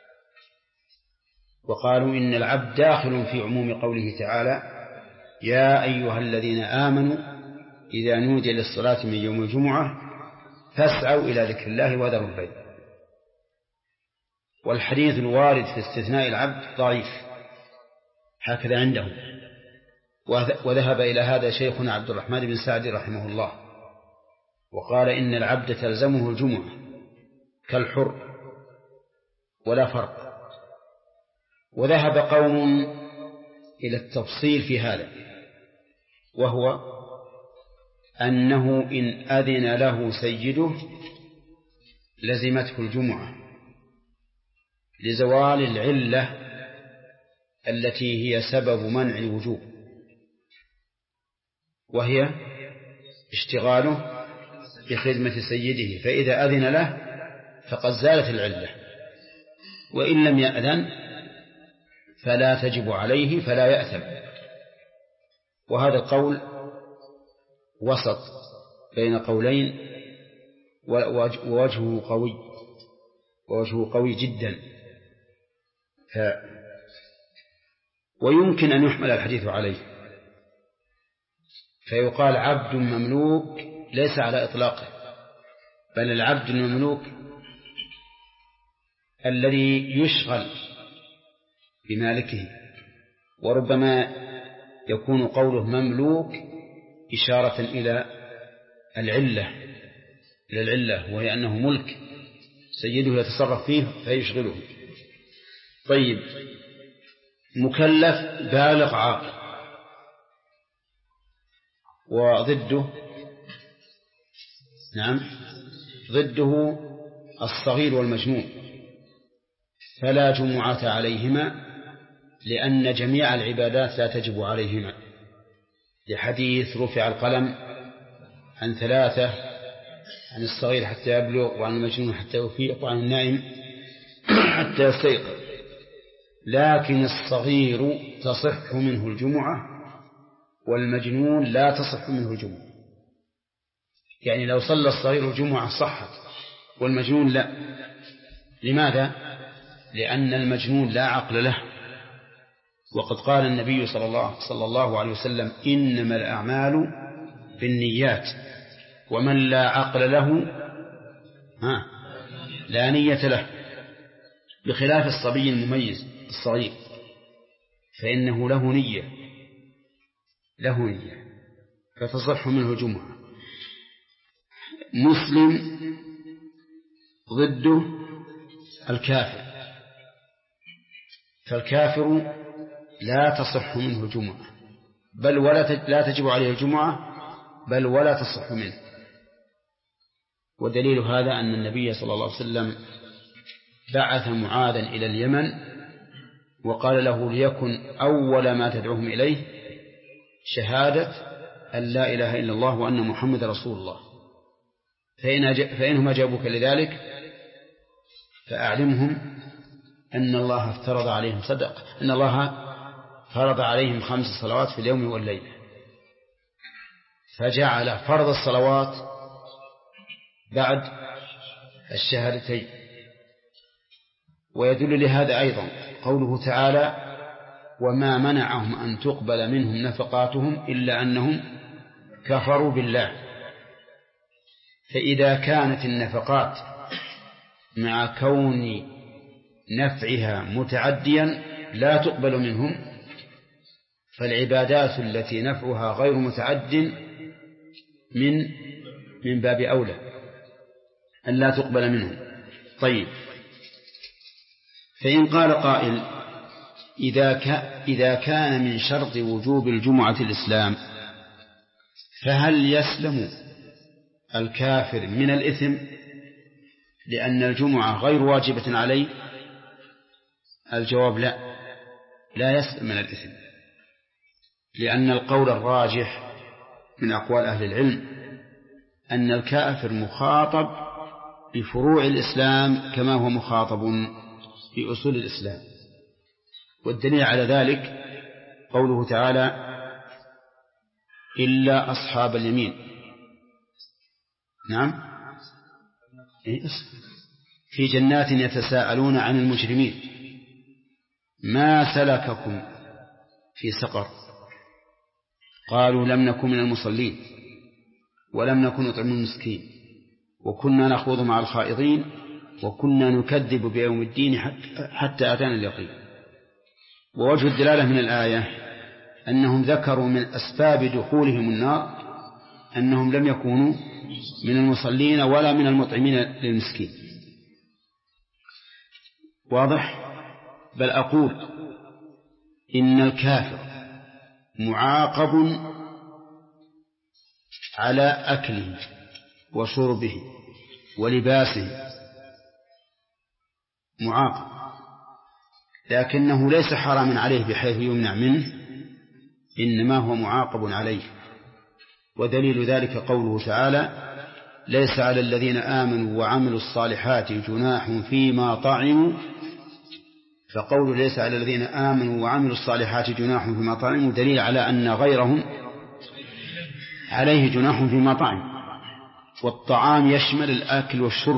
وقالوا إن العبد داخل في عموم قوله تعالى: يا أيها الذين آمنوا إذا نودي للصلاة من يوم الجمعة فاسعوا إلى ذكر الله وذروا البيع. والحديث الوارد في استثناء العبد ضعيف، هكذا عندهم. وذهب إلى هذا شيخنا عبد الرحمن بن سعد رحمه الله، وقال إن العبد تلزمه الجمعة كالحر ولا فرق. وذهب قوم إلى التفصيل في هذا، وهو أنه إن أذن له سيده لزمته الجمعة لزوال العلة التي هي سبب منع الوجوب، وهي اشتغاله بخدمة سيده، فإذا أذن له فقد زالت العلة، وإن لم يأذن فلا تجب عليه فلا يأثم. وهذا القول وسط بين قولين، ووجهه قوي جدا. ويمكن أن يحمل الحديث عليه، فيقال عبد مملوك ليس على إطلاقه، بل العبد المملوك الذي يشغل بمالكه. وربما يكون قوله مملوك إشارة إلى العلة وهي أنه ملك سيده يتصرف فيه فيشغله. طيب، مكلف بالغ عاقل، وضده ضده الصغير والمجنون، فلا جمعة عليهما لأن جميع العبادات لا تجب عليهما، لحديث رفع القلم عن 3: عن الصغير حتى يبلغ، وعن المجنون حتى يفيق، وعن النائم حتى يستيقظ. لكن الصغير تصح منه الجمعة والمجنون لا تصح منه الجمعة. يعني لو صلى الصغير الجمعة صحت والمجنون لا. لماذا؟ لأن المجنون لا عقل له، وقد قال النبي صلى الله عليه وسلم: إنما الأعمال بالنيات، ومن لا عقل له لا نية له، بخلاف الصبي المميز الصغير فإنه له نية فتصح منه الجمعة. مسلم ضده الكافر، فالكافر لا تصح منه الجمعة، بل لا تجب عليه الجمعة، بل ولا تصح منه. ودليل هذا أن النبي صلى الله عليه وسلم بعث معاذا إلى اليمن وقال له: ليكن أول ما تدعوهم إليه شهادة أن لا إله إلا الله وأن محمد رسول الله، فإنهم أجابوك لذلك فأعلمهم أن الله افترض عليهم أن الله فرض عليهم 5 صلوات في اليوم والليلة، فجعل فرض الصلوات بعد الشهادتين. ويدل لهذا أيضا قوله تعالى: وما منعهم أن تقبل منهم نفقاتهم إلا أنهم كفروا بالله. فإذا كانت النفقات مع كون نفعها متعديا لا تقبل منهم، فالعبادات التي نفعها غير متعد من باب أولى أن لا تقبل منهم. طيب، فإن قال قائل: إذا كان من شرط وجوب الجمعة الإسلام، فهل يسلم الكافر من الإثم لأن الجمعة غير واجبة عليه؟ الجواب: لا يسلم من الإثم، لأن القول الراجح من أقوال أهل العلم أن الكافر مخاطب بفروع الإسلام كما هو مخاطب في أصول الإسلام. والدليل على ذلك قوله تعالى إلا أصحاب اليمين. نعم، في جنات يتساءلون عن المجرمين ما سلككم في سقر قالوا لم نكن من المصلين ولم نكن نطعم المسكين وكنا نخوض مع الخائضين وكنا نكذب بيوم الدين حتى أتانا اليقين. ووجه الدلالة من الآية أنهم ذكروا من أسباب دخولهم النار أنهم لم يكونوا من المصلين ولا من المطعمين للمسكين. واضح؟ بل أقول إن الكافر معاقب على أكله وشربه ولباسه، معاقب، لكنه ليس حراما عليه بحيث يمنع منه، إنما هو معاقب عليه. ودليل ذلك قوله تعالى ليس على الذين آمنوا وعملوا الصالحات جناح فيما طعموا. فقول ليس على الذين آمنوا وعملوا الصالحات جناح فيما طعموا دليل على أن غيرهم عليه جناح فيما طعم. والطعام يشمل الآكل والشرب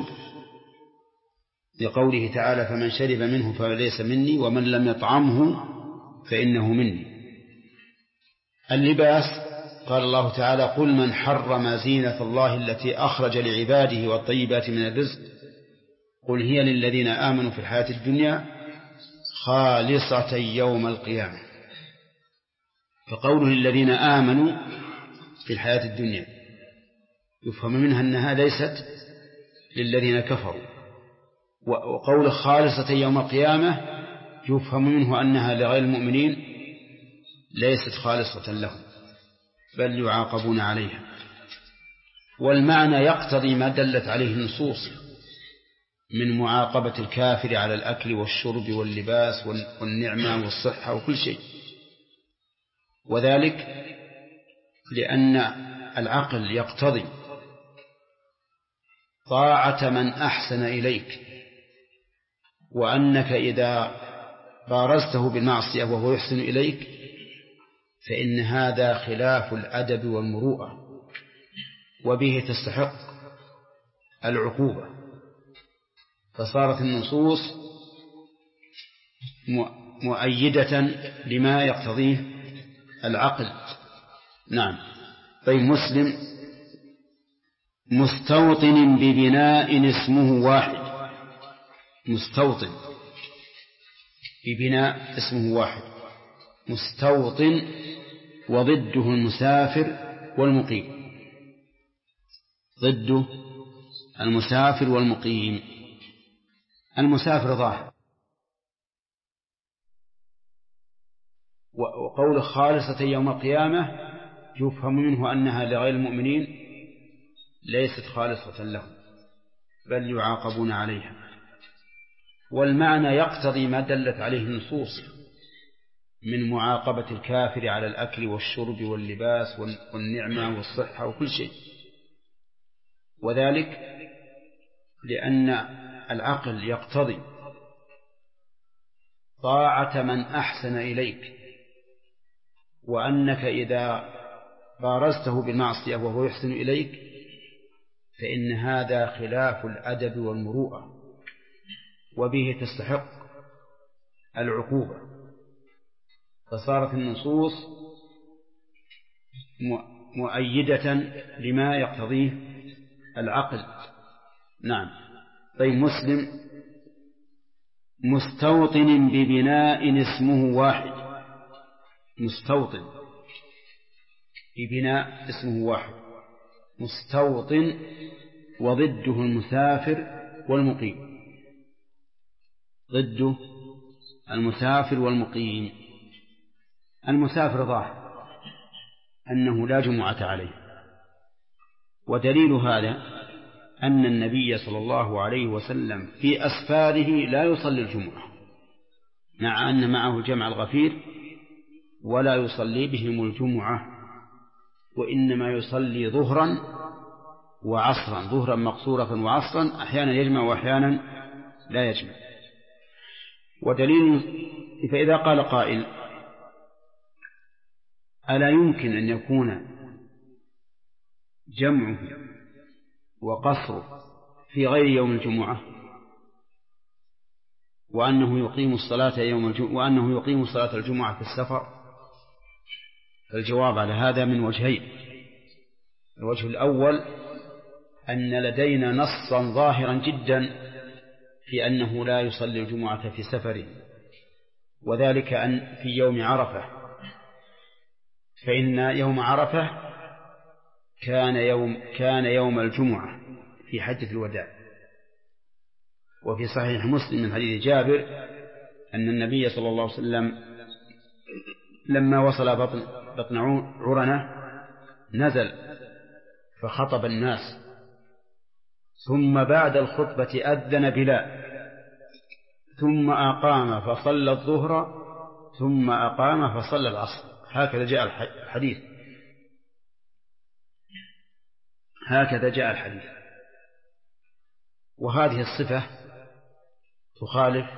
لقوله تعالى فمن شرب منه فليس مني ومن لم يطعمه فإنه مني. اللباس قال الله تعالى قل من حرم زينة الله التي أخرج لعباده والطيبات من الرزق قل هي للذين آمنوا في الحياة الدنيا خالصة يوم القيامة. فقوله الذين آمنوا في الحياة الدنيا يفهم منها أنها ليست للذين كفروا، وقول خالصة يوم القيامة يفهم منه أنها لغير المؤمنين ليست خالصة لهم بل يعاقبون عليها. والمعنى يقتضي ما دلت عليه النصوص من معاقبة الكافر على الأكل والشرب واللباس والنعمة والصحة وكل شيء، وذلك لأن العقل يقتضي طاعة من أحسن إليك، وأنك إذا بارزته بالمعصية وهو يحسن إليك فإن هذا خلاف الأدب والمروءة وبه تستحق العقوبة. فصارت النصوص مؤيدة لما يقتضيه العقل. نعم. طيب مسلم مستوطن ببناء اسمه واحد، مستوطن ببناء اسمه واحد، مستوطن وضده المسافر والمقيم، ضده المسافر والمقيم. المسافر ظاهر، وقول خالصة يوم القيامة يفهم منه أنها لغير المؤمنين ليست خالصة لهم بل يعاقبون عليها. والمعنى يقتضي ما دلت عليه النصوص من معاقبة الكافر على الأكل والشرب واللباس والنعمة والصحة وكل شيء، وذلك لأن العقل يقتضي طاعة من أحسن إليك، وأنك إذا بارزته بالمعصية وهو يحسن إليك فإن هذا خلاف الأدب والمروءة وبه تستحق العقوبة. فصارت النصوص مؤيدة لما يقتضيه العقل. نعم. طيب مسلم مستوطن ببناء اسمه واحد، مستوطن ببناء اسمه واحد، مستوطن وضده المسافر والمقيم، ضده المسافر والمقيم. المسافر ظاهر أنه لا جمعة عليه، ودليل هذا أن النبي صلى الله عليه وسلم في أسفاره لا يصلي الجمعة، مع أن معه الجمع الغفير ولا يصلي بهم الجمعة، وإنما يصلي ظهرا وعصرا، ظهرا مقصورة وعصرا، أحيانا يجمع وأحيانا لا يجمع. ودليل فإذا قال قائل ألا يمكن أن يكون جمعه وقصره في غير يوم الجمعة وأنه يقيم صلاة الجمعة في السفر؟ الجواب على هذا من وجهين. الوجه الأول أن لدينا نصا ظاهرا جدا في أنه لا يصلي الجمعة في سفره، وذلك أن في يوم عرفة، فإن يوم عرفة كان يوم الجمعة في حجة الوداع. وفي صحيح مسلم من حديث جابر أن النبي صلى الله عليه وسلم لما وصل بطن عرنة نزل فخطب الناس، ثم بعد الخطبة أذن بلال، ثم أقام فصلى الظهر، ثم أقام فصلى العصر. هكذا جاء الحديث. وهذه الصفة تخالف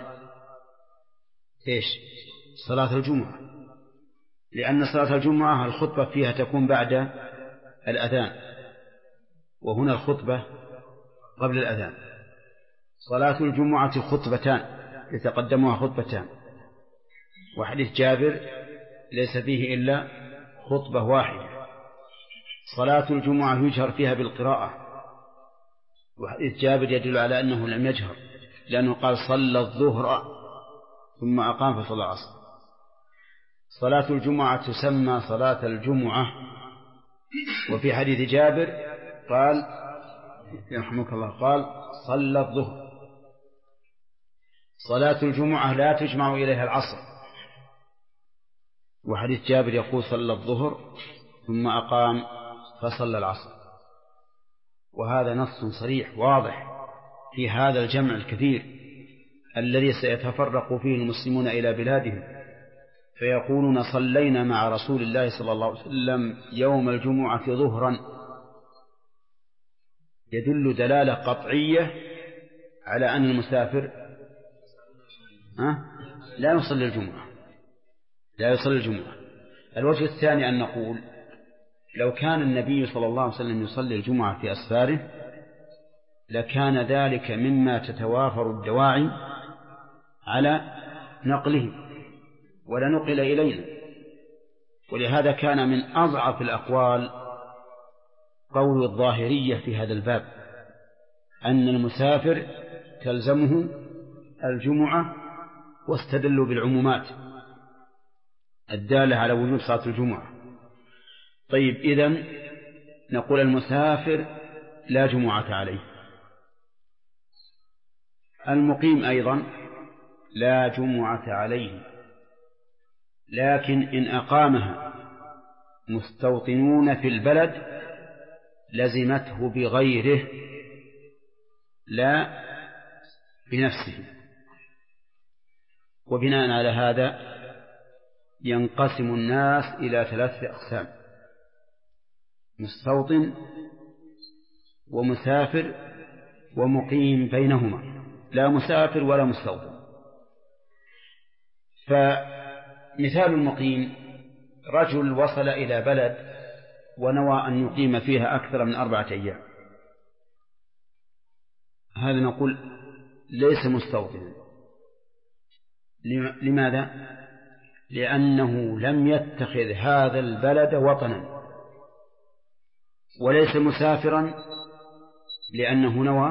صلاة الجمعة، لأن صلاة الجمعة الخطبة فيها تكون بعد الأذان، وهنا الخطبة قبل الأذان. صلاة الجمعة خطبتان يتقدمها خطبتان، وحديث جابر ليس فيه إلا خطبة واحدة. صلاة الجمعة يجهر فيها بالقراءة، وحديث جابر يدل على أنه لم يجهر، لأنه قال صلى الظهر ثم أقام فصلى العصر. صلاة الجمعة تسمى صلاة الجمعة، وفي حديث جابر قال يرحمك الله قال صلى الظهر. صلاة الجمعة لا تجمع إليها العصر، وحديث جابر يقول صلى الظهر ثم أقام فصلى العصر. وهذا نص صريح واضح في هذا الجمع الكثير الذي سيتفرق فيه المسلمون إلى بلادهم، فيقولون صلينا مع رسول الله صلى الله عليه وسلم يوم الجمعة ظهرا، يدل دلالة قطعية على أن المسافر لا يصلي الجمعة. الوجه الثاني أن نقول لو كان النبي صلى الله عليه وسلم يصلي الجمعة في أسفاره لكان ذلك مما تتوافر الدواعي على نقله ولا نقل إلينا. ولهذا كان من أضعف الأقوال قول الظاهرية في هذا الباب، أن المسافر تلزمه الجمعة، واستدلوا بالعمومات الدالة على وجوب صلاة الجمعة. طيب، إذن نقول المسافر لا جمعة عليه، المقيم أيضا لا جمعة عليه، لكن إن أقامها مستوطنون في البلد لزمته بغيره لا بنفسه. وبناء على هذا ينقسم الناس إلى 3 أقسام: مستوطن ومسافر ومقيم بينهما، لا مسافر ولا مستوطن. فمثال المقيم رجل وصل إلى بلد ونوى أن يقيم فيها أكثر من 4 أيام، هذا نقول ليس مستوطنا. لماذا؟ لأنه لم يتخذ هذا البلد وطنا، وليس مسافرا لأنه نوى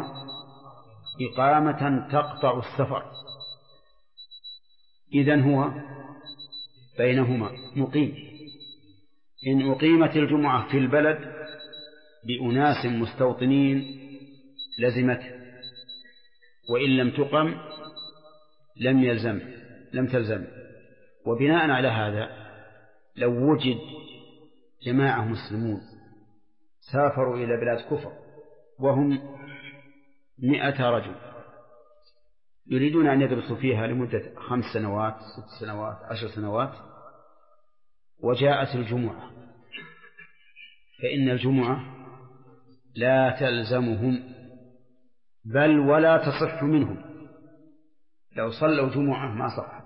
إقامة تقطع السفر، إذن هو بينهما مقيم. إن أقيمت الجمعة في البلد بأناس مستوطنين لزمته، وإن لم تقم لم تلزم. وبناء على هذا لو وجد جماعة مسلمون سافروا إلى بلاد كفر وهم 100 رجل يريدون أن يدرسوا فيها لمدة 5 سنوات 6 سنوات 10 سنوات، وجاءت الجمعة، فإن الجمعة لا تلزمهم بل ولا تصح منهم، لو صلوا جمعة ما صحت.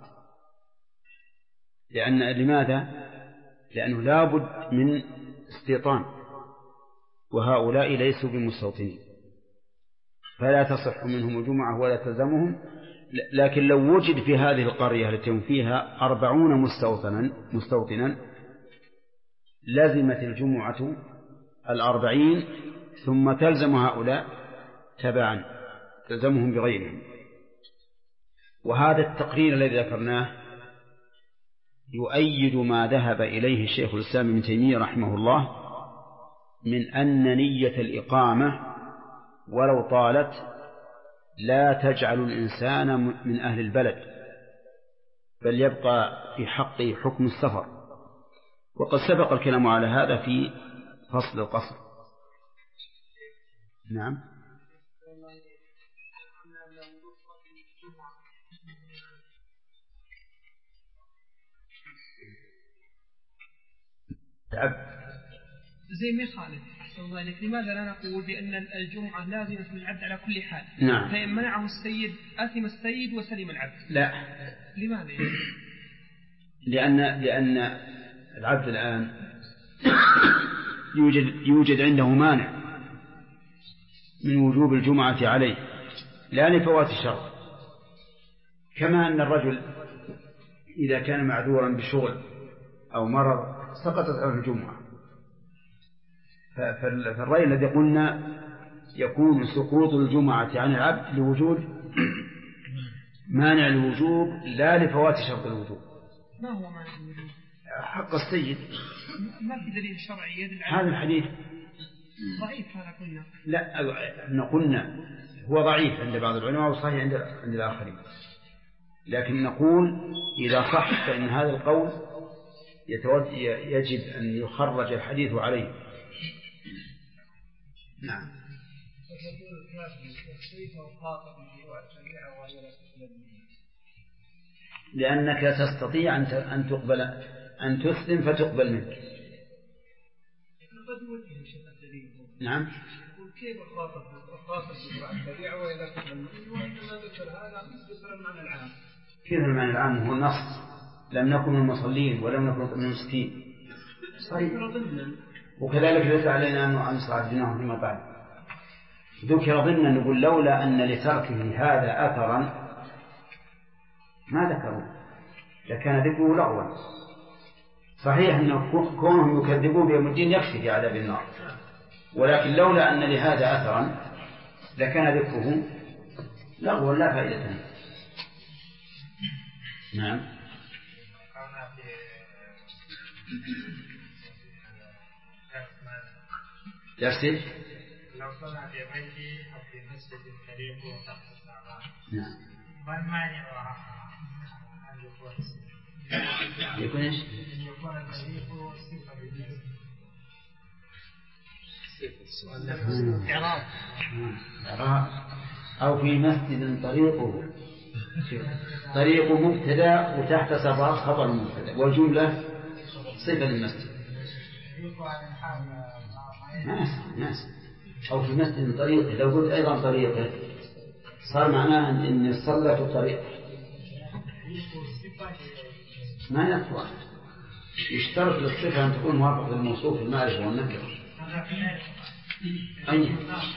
لماذا؟ لأنه لابد من استيطان، وهؤلاء ليسوا بمستوطنين فلا تصح منهم الجمعة ولا تلزمهم. لكن لو وجد في هذه القرية التي هم فيها 40 مستوطنا لزمت الجمعة 40 ثم تلزم هؤلاء تبعا، تلزمهم بغيرهم. وهذا التقرير الذي ذكرناه يؤيد ما ذهب إليه الشيخ الإسلام ابن تيمية رحمه الله من أن نية الإقامة ولو طالت لا تجعل الإنسان من أهل البلد، بل يبقى في حقه حكم السفر. وقد سبق الكلام على هذا في فصل القصر. نعم. زي ما يخالف أحسن الله إليك، لماذا لا نقول بأن الجمعة لازمة للعبد على كل حال؟ نعم. فإن منعه السيد آثم السيد وسلم العبد. لا. لماذا؟ لأن العبد الآن يوجد عنده مانع من وجوب الجمعة عليه لا لفوات الشرط، كما أن الرجل إذا كان معذورا بشغل أو مرض سقطت عنه الجمعة. فالرأي الذي قلنا يكون سقوط الجمعة عن العبد لوجود مانع الوجوب لا لفوات شرط الوجوب. ما هو مانع الوجوب؟ حق السيد. ما في دليل شرعي يدل على هذا الحديث ضعيف. هذا قلنا لا، قلنا هو ضعيف عند بعض العلماء وصحيح عند الآخرين، لكن نقول إذا صح فإن هذا القول يجب أن يخرج الحديث عليه. نعم. لأنك تستطيع أن تقبل أن تسلم فتقبل منك. نعم. كيف الخاطب بالشريعة وإذا تقبل منه وإنما ذكر هذا ذكر المعنى العام. كيف المعنى العام؟ هو النص لم نكن من المصلين ولم نكن من المسكين. صحيح. وكذلك ليس علينا أن نصعد جناهم فيما بعد. ذكر ضمنا نقول لولا أن لتركه هذا أثرا ما ذكروا لكان ذكره لغوا. صحيح أن كونهم يكذبون بيوم الدين يكفي في عذاب النار، ولكن لولا أن لهذا أثرا لكان ذكره لغوا لا فائدة. نعم. درسي لو صلى في بيتي أو في مسجد قريب تحت السماء. نعم. ما المانع أن يكون ايش؟ أن يكون الطريق صفة إعراب أو في مسجد طريق مبتدأ وتحت خبر مبتدأ والجملة صفة للمسجد. ناس أو في مسجد طريقه، لو قلت أيضا طريقه صار معناه أن صلى في الطريق ما يكفي. يشترط للصفة أن تكون موافقة للموصوف المعرفة والنكرة. أي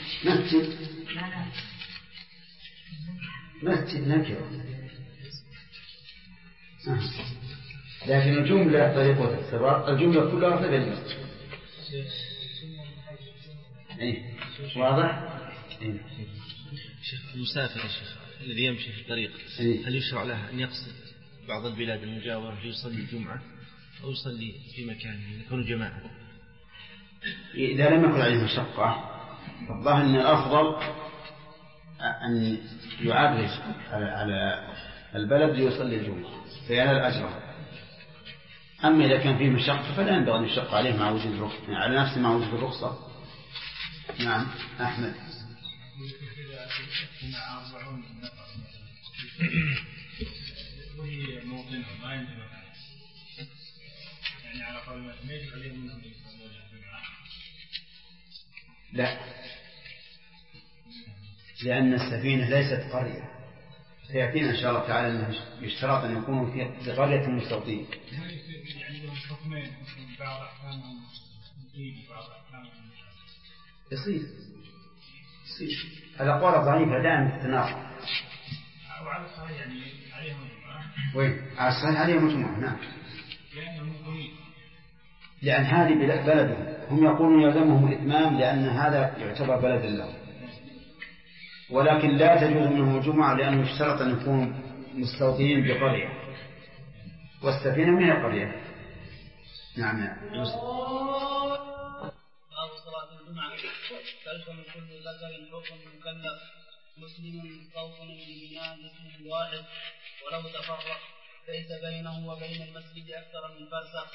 مسجد نكرة، لكن الجملة طريقة السباق الجملة كلها صفة للمسجد. واضح؟ شيخ المسافر يا شيخ الذي يمشي في الطريق هل يشرع له أن يقصد بعض البلاد المجاورة ليصلي الجمعة أو يصلي في مكانه يكون جماعة؟ إذا لم يكن عليه مشقة فالظاهر أن الأفضل أن يعرج على البلد ليصلي الجمعة فينال أجره. أما إذا كان فيه مشقة فلا ينبغي أن يشق عليه مع وجود الرخصة على نفسه مع وجود الرخصة. نعم. أحمد. وهي موطنها ما ينتبه يعني على قول ما يجب عليهم منهم يصلون الجمعة. لا، لأن السفينة ليست قرية سيأتينا إن شاء الله تعالى أنه يشترط أن يكونوا في قرية مستوطنين. يعني حكمين بعض أحكامهم مفيد وبعض أحكامهم يصير الأقوال الضعيفة دائما تتناقض. وعلى الصحيح يعني عليهم مجموعة. وين؟ على الصحيح عليهم مجموعة. نعم. لأنهم لأن هذه بلدهم، هم يقولون يلزمهم الإتمام لأن هذا يعتبر بلد الله، ولكن لا تجوز منهم الجمعة لأنه يشترط أن يكونوا مستوطنين بقرية، والسفينة من القرية. نعم. باب صلاة الجمعة تلزم كل ذكر حكم مكلف مسلم مستوطن ببناء جسم واحد ولو تفرق ليس بينه وبين المسجد أكثر من فرسخ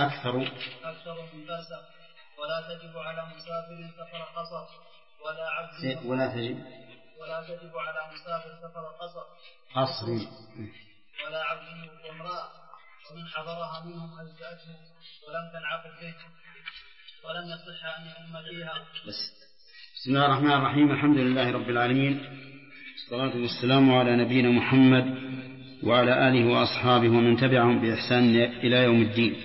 ولا تجب على مسافر سفر قصر ولا عبد ولا تجب على مسافر سفر قصر ولا عبد وامرأة ومن حضرها منهم أجزأته ولم تنعقد به ولم يصح أن يؤم فيها. بسم الله الرحمن الرحيم. الحمد لله رب العالمين، والصلاة والسلام على نبينا محمد وعلى آله وأصحابه ومن تبعهم بإحسان إلى يوم الدين.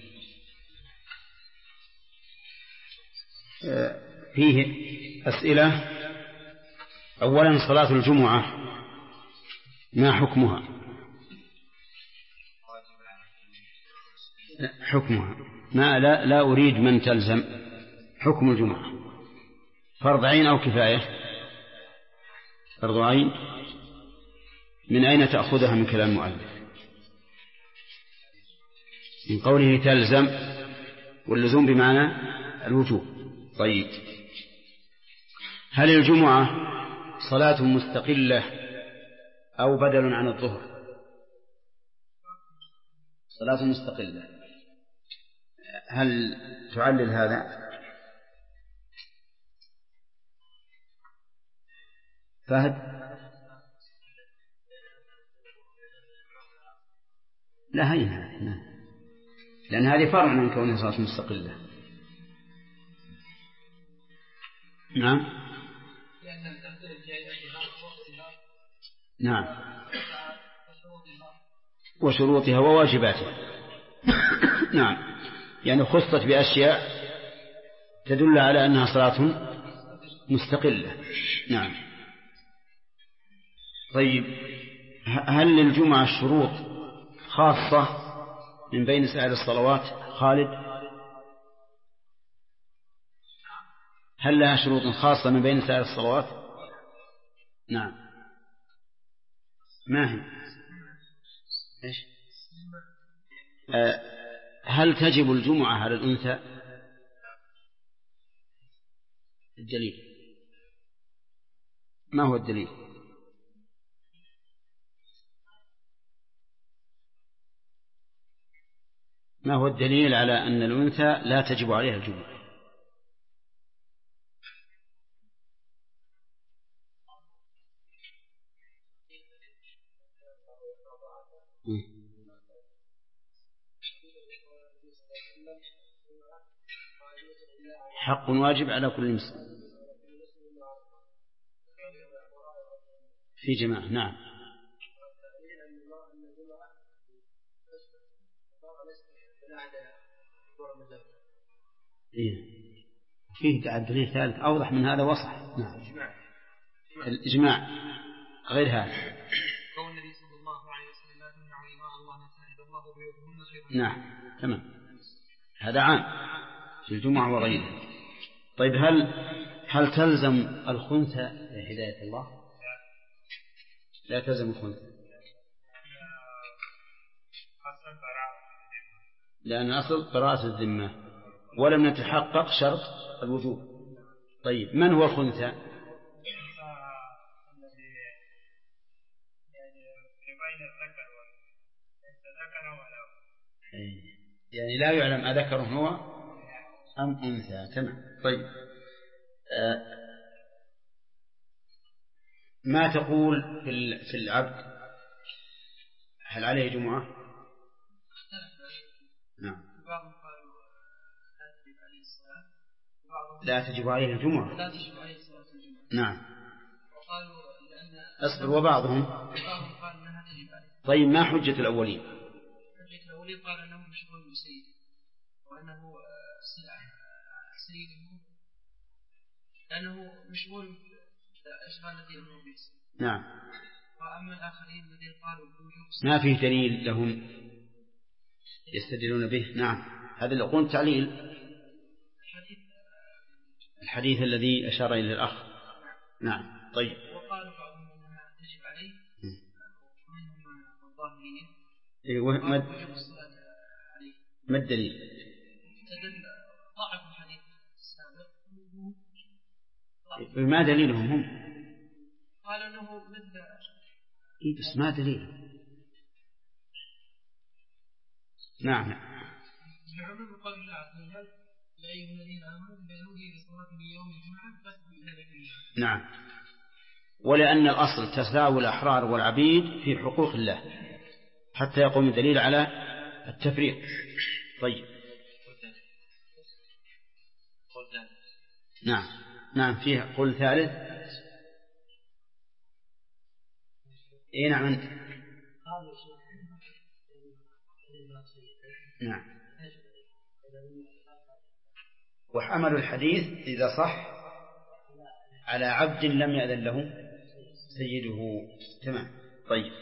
فيه أسئلة. أولا صلاة الجمعة ما حكمها؟ ما لا أريد من تلزم. حكم الجمعة فرض عين أو كفاية؟ فرض عين. من أين تأخذها من كلام المؤلف؟ من قوله تلزم، واللزوم بمعنى الوجوب. طيب، هل الجمعة صلاة مستقلة أو بدل عن الظهر؟ صلاة مستقلة. هل تعلل هذا؟ فهد؟ لا هينها، لأن هذه فرع من كونها صلاة مستقلة. نعم. نعم، وشروطها وواجباتها. نعم، يعني خصت بأشياء تدل على أنها صلاة مستقلة. نعم. طيب، هل للجمعة شروط خاصة من بين سائر الصلوات؟ خالد، هل لها شروط خاصة من بين سائر الصلوات؟ نعم. ما هي؟ إيش؟ هل تجب الجمعة على الأنثى؟ الدليل ما هو الدليل؟ ما هو الدليل على أن الأنثى لا تجب عليها الجمعة؟ حق واجب على كل مسلم في جماعة. نعم. فيه دليل ثالث أوضح من هذا وصح. نعم. الإجماع غير هذا. نعم، تمام، هذا عام في الجمعة وغيرها. طيب، هل تلزم الخنثى لهداية الله؟ لا تلزم الخنثى، لأن أصل براءة الذمة ولم نتحقق شرط الوجوب. طيب، من هو الخنثى؟ يعني لا يعلم أذكر هو أم أنثى. تمام. طيب، ما تقول في العبد؟ هل عليه جمعة؟ نعم. لا تجب عليه الجمعة. نعم. أصبر وبعضهم. قال أنها تجب عليه. طيب ما حجة الأولين؟ حجة الأولين قال أنه مشغول بسيد وأنه سيده لأنه مشغول بالأشغال التي أمره به. نعم. وأما الآخرين الذين قالوا بوجوب ما فيه دليل لهم يستدلون به. نعم هذا اللي قلت تعليل الحديث الذي أشار إلى الأخ. نعم طيب. وقالوا بعضهم أنها تجب عليه ومنهم الظاهرية ما الدليل؟ تدل ضعف الحديث السابق. ما دليلهم هم؟ قالوا أنه مثل بس ما دليل. نعم. بعموم قول الله عز وجل يا أيها الذين آمنوا إذا نودي للصلاة من يوم الجمعة فاسعوا إلى ذكر الله. نعم. ولأن الأصل تساوي الأحرار والعبيد في حقوق الله حتى يقوم الدليل على التفريق. طيب. نعم نعم فيها قول ثالث. اي نعم أنت. نعم. وحمل الحديث إذا صح على عبد لم يأذن له سيده. تمام. طيب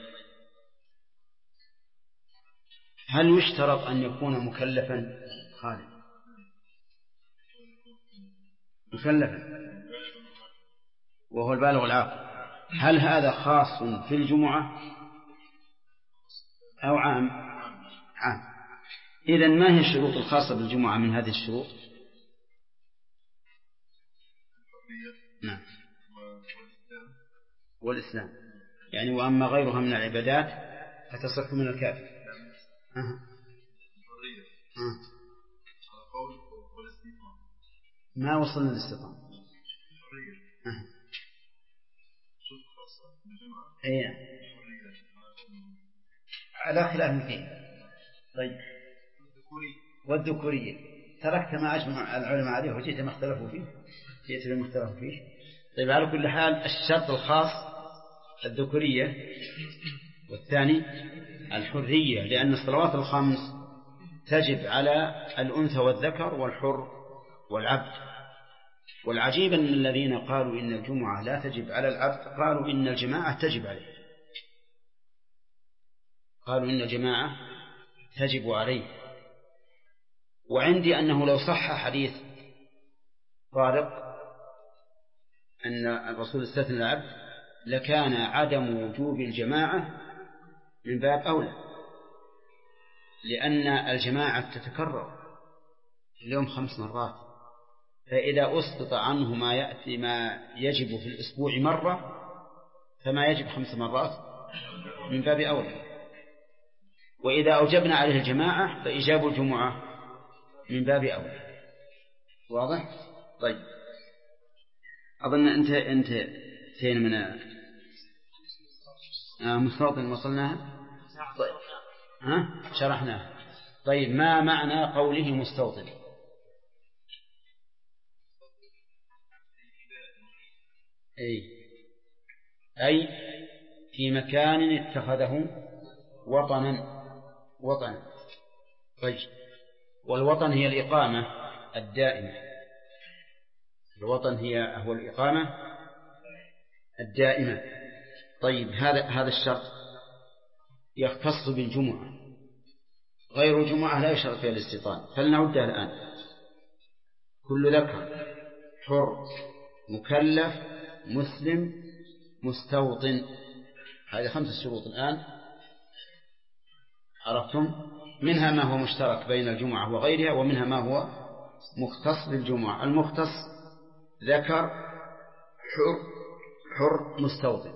هل يشترط أن يكون مكلفا؟ خالد مكلفا وهو البالغ العاقل. هل هذا خاص في الجمعة أو عام؟ عام. إذن ما هي الشروط الخاصة بالجمعة من هذه الشروط؟ نعم. والإسلام يعني وأما غيرها من العبادات فتصح من الكافر. ما وصلنا للاستقامة. ايه على خلاف فيه. طيب والذكورية تركت ما أجمع العلماء عليه وجئت ما اختلفوا فيه. جئت بما اختلفوا فيه. طيب على كل حال الشرط الخاص الذكورية والثاني الحرية لأن الصلوات الخمس تجب على الأنثى والذكر والحر والعبد. والعجيب أن الذين قالوا إن الجمعة لا تجب على العبد قالوا إن الجماعة تجب عليه. قالوا إن الجماعة تجب عليه. وعندي أنه لو صح حديث طارق أن الرسول استثنى العبد لكان عدم وجوب الجماعة من باب أولى لأن الجماعة تتكرر اليوم 5 مرات. فإذا أسقط عنه ما يجب في الأسبوع مرة فما يجب 5 مرات من باب أولى. وإذا أوجبنا عليه الجماعة فإجاب الجمعة من باب أولى. واضح؟ طيب أظن أنت ثين من مستوطن وصلناها. طيب شرحناها. طيب ما معنى قوله مستوطن؟ أي في مكان اتخذه وطنا. طيب والوطن هي الإقامة الدائمة. الوطن هو الإقامة الدائمة. طيب هذا الشرط يختص بالجمعة. غير الجمعة لا يشرط فيها الاستيطان. فلنعدها الآن. كل ذكر حر مكلف مسلم مستوطن. هذه 5 شروط الآن عرفتم. منها ما هو مشترك بين الجمعة وغيرها ومنها ما هو مختص بالجمعة. المختص ذكر حر مستوطن.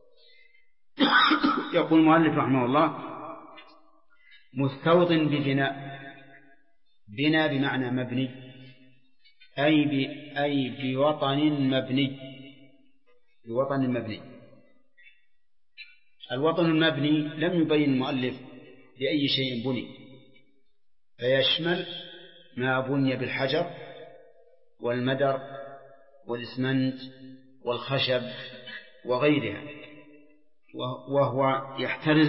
يقول المؤلف رحمه الله مستوطن بناء بمعنى مبني أي بوطن مبني. الوطن المبني لم يبين المؤلف بأي شيء بني فيشمل ما بني بالحجر والمدر والإسمنت والخشب وغيرها وهو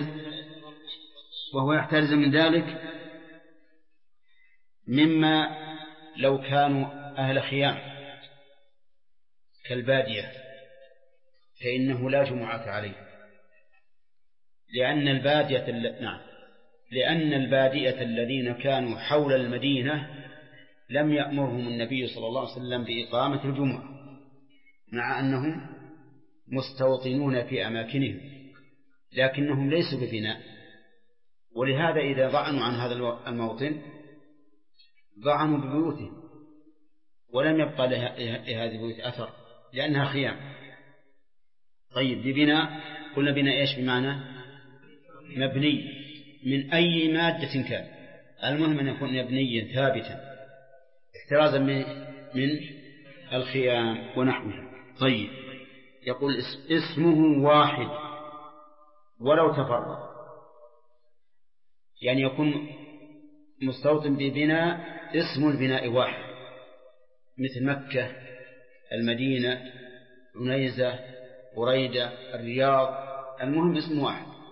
يحترز من ذلك مما لو كانوا أهل خيام كالبادية فإنه لا جمعة عليه، لأن البادية الذين كانوا حول المدينة لم يأمرهم النبي صلى الله عليه وسلم بإقامة الجمعة، مع أنهم مستوطنون في أماكنهم لكنهم ليسوا ببناء. ولهذا إذا ضعنوا عن هذا الموطن ضعنوا ببيوتهم ولم يبقى لهذه البيوت أثر لأنها خيام. طيب ببناء، قلنا بناء إيش بمعنى مبني من أي مادة كان، المهم أن يكون مبنيا ثابتا احترازا من الخيام ونحوها. طيب يقول اسمه واحد ولو تفرق، يعني يكون مستوطن ببناء اسم البناء واحد مثل مكة، المدينة، عنيزة، بريدة، الرياض، المهم اسمه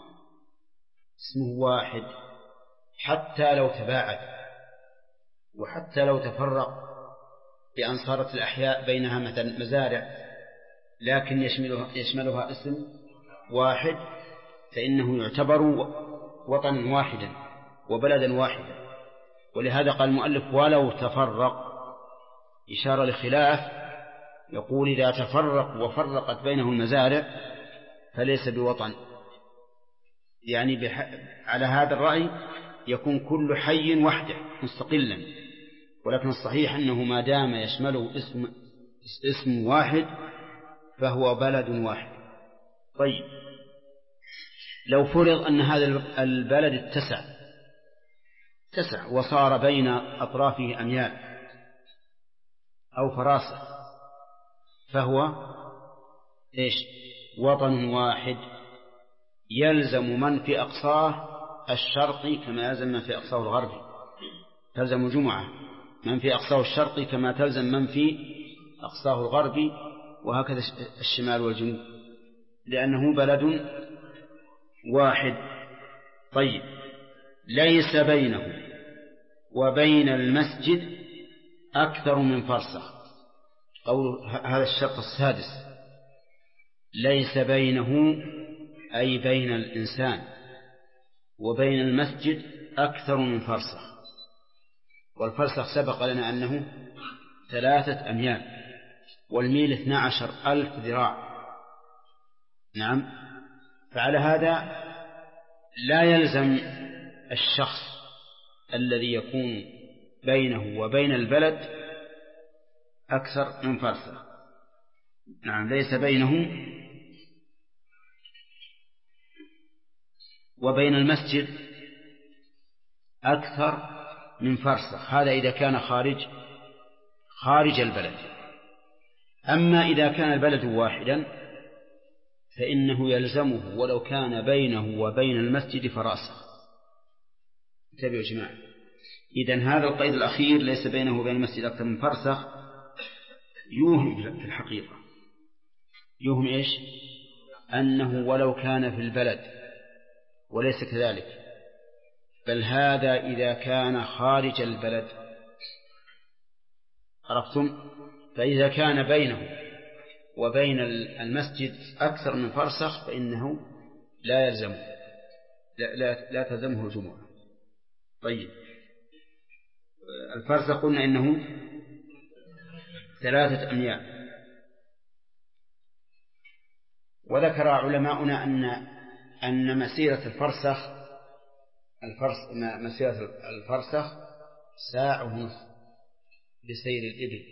واحد حتى لو تباعد وحتى لو تفرق بأن صارت الأحياء بينها مثلا مزارع لكن يشملها اسم واحد فإنه يعتبر وطنا واحدا وبلدا واحدا. ولهذا قال المؤلف ولو تفرق إشارة لخلاف، يقول إذا تفرق وفرقت بينه المزارع فليس بوطن، يعني على هذا الرأي يكون كل حي وحده مستقلا، ولكن الصحيح أنه ما دام يشمله اسم واحد فهو بلد واحد. طيب لو فرض أن هذا البلد اتسع وصار بين أطرافه أميال أو فراسة فهو إيش وطن واحد، يلزم من في أقصاه الشرقي كما يلزم من في أقصاه الغربي، تلزم جمعة من في أقصاه الشرقي كما تلزم من في أقصاه الغربي، وهكذا الشمال والجنوب، لأنه بلد واحد. طيب ليس بينه وبين المسجد أكثر من فرسخ، قول هذا الشرط السادس، ليس بينه أي بين الإنسان وبين المسجد أكثر من فرسخ، والفرسخ سبق لنا أنه 3 أميال، والميل 12,000 ذراع. نعم، فعلى هذا لا يلزم الشخص الذي يكون بينه وبين البلد أكثر من فرسخ. نعم، ليس بينه وبين المسجد أكثر من فرسخ، هذا إذا كان خارج البلد. أما إذا كان البلد واحدا فإنه يلزمه ولو كان بينه وبين المسجد فراسخ. انتبهوا يا جماعة، إذن هذا القيد الأخير ليس بينه وبين المسجد أكثر من فرسخ يوهم في الحقيقة، يوهم إيش؟ أنه ولو كان في البلد، وليس كذلك، بل هذا إذا كان خارج البلد. عرفتم؟ فإذا كان بينه وبين المسجد أكثر من فرسخ فإنه لا يلزمه، لا تلزمه الجمعة. طيب الفرسخ قلنا إنه 3 أميال، وذكر علماؤنا أن مسيرة الفرسخ ساعة ونصف بسير الإبل